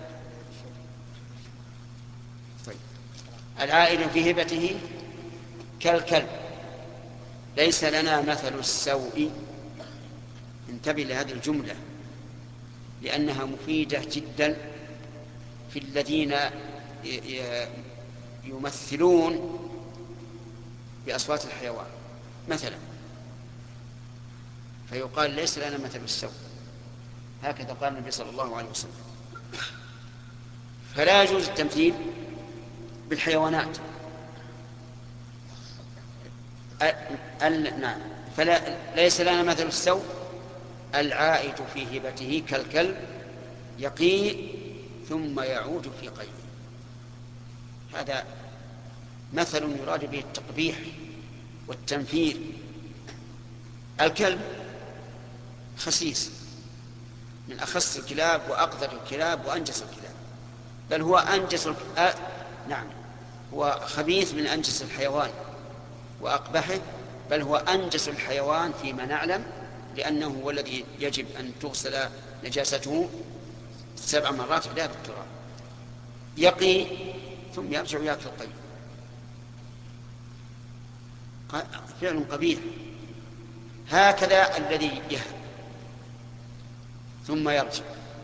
طيب. العائد في هبته كالكلب، ليس لنا مثل السوء. انتبه لهذه الجملة لأنها مفيدة جدا في الذين يمثلون بأصوات الحيوان مثلا، فيقال: ليس لنا مثل السوء. هكذا قال النبي صلى الله عليه وسلم. فلا يجوز التمثيل بالحيوانات. نعم، فلا ليس لنا مثل السوء، العائد في هبته كالكلب يقيء ثم يعود في قيده. هذا مثل يراد به التقبيح والتنفير. الكلب خسيس، من أخس الكلاب وأقذر الكلاب وأنجس الكلاب، بل هو أنجس الك... آه... نعم هو خبيث من أنجس الحيوان وأقبحه، بل هو أنجس الحيوان فيما نعلم، لأنه هو الذي يجب أن تغسل نجاسته سبع مرات لا بالتراب، يقي ثم يرجع يأكل الطيب. فعل قبيح. هكذا الذي يهب ثم يرجع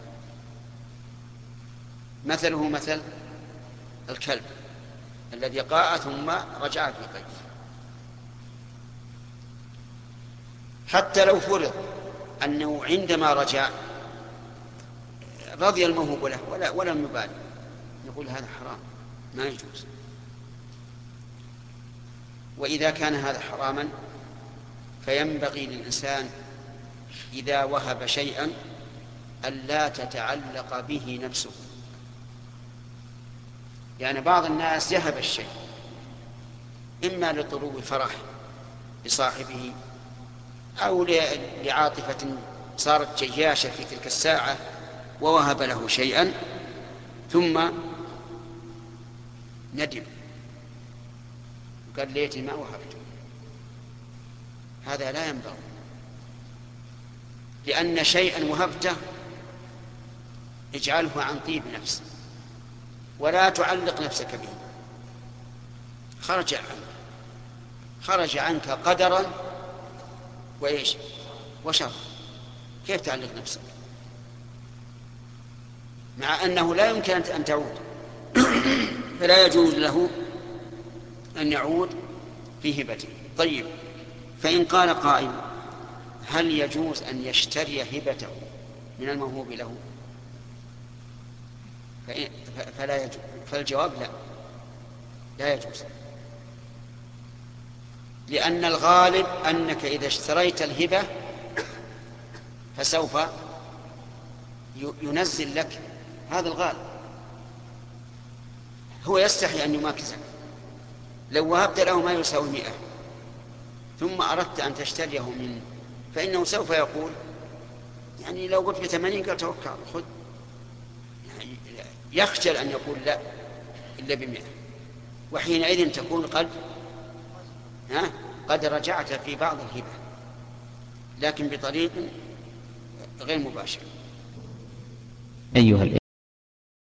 مثله مثل الكلب الذي قاء ثم رجع في قيد. حتى لو فرض أنه عندما رجع رضي الموهوب له ولا ولم يبالي، نقول هذا حرام ما يجوز. وإذا كان هذا حراما فينبغي للإنسان إذا وهب شيئا ألا تتعلق به نفسه، لأن يعني بعض الناس يهب الشيء إما لطلوب فرح لصاحبه أو لعاطفة صارت جياشة في تلك الساعة ووهب له شيئا ثم ندم قال ليتني ما وهبته. هذا لا ينبغي، لأن شيئا وهبته اجعله عن طيب نفس ولا تعلق نفسك به. خرج عنك خرج عنك قدرا وإيش وشر، كيف تعلق نفسك مع أنه لا يمكن أن تعود؟ فلا يجوز له أن يعود في هبته. طيب، فإن قال قائل هل يجوز أن يشتري هبته من الموهوب له؟ فلا يجوز. فالجواب لا لا يجوز، لأن الغالب أنك إذا اشتريت الهبة فسوف ينزل لك، هذا الغالب. هو يستحي أن يماكسك. لو وهبت له ما يساوي مئة ثم أردت أن تشتريه منه فإنه سوف يقول يعني لو قلت بثمانين قال توكل خذ، يعني يخجل أن يقول لا إلا بمئة، وحينئذ تكون قد ها قد رجعت في بعض الهبة لكن بطريق غير مباشر. أيها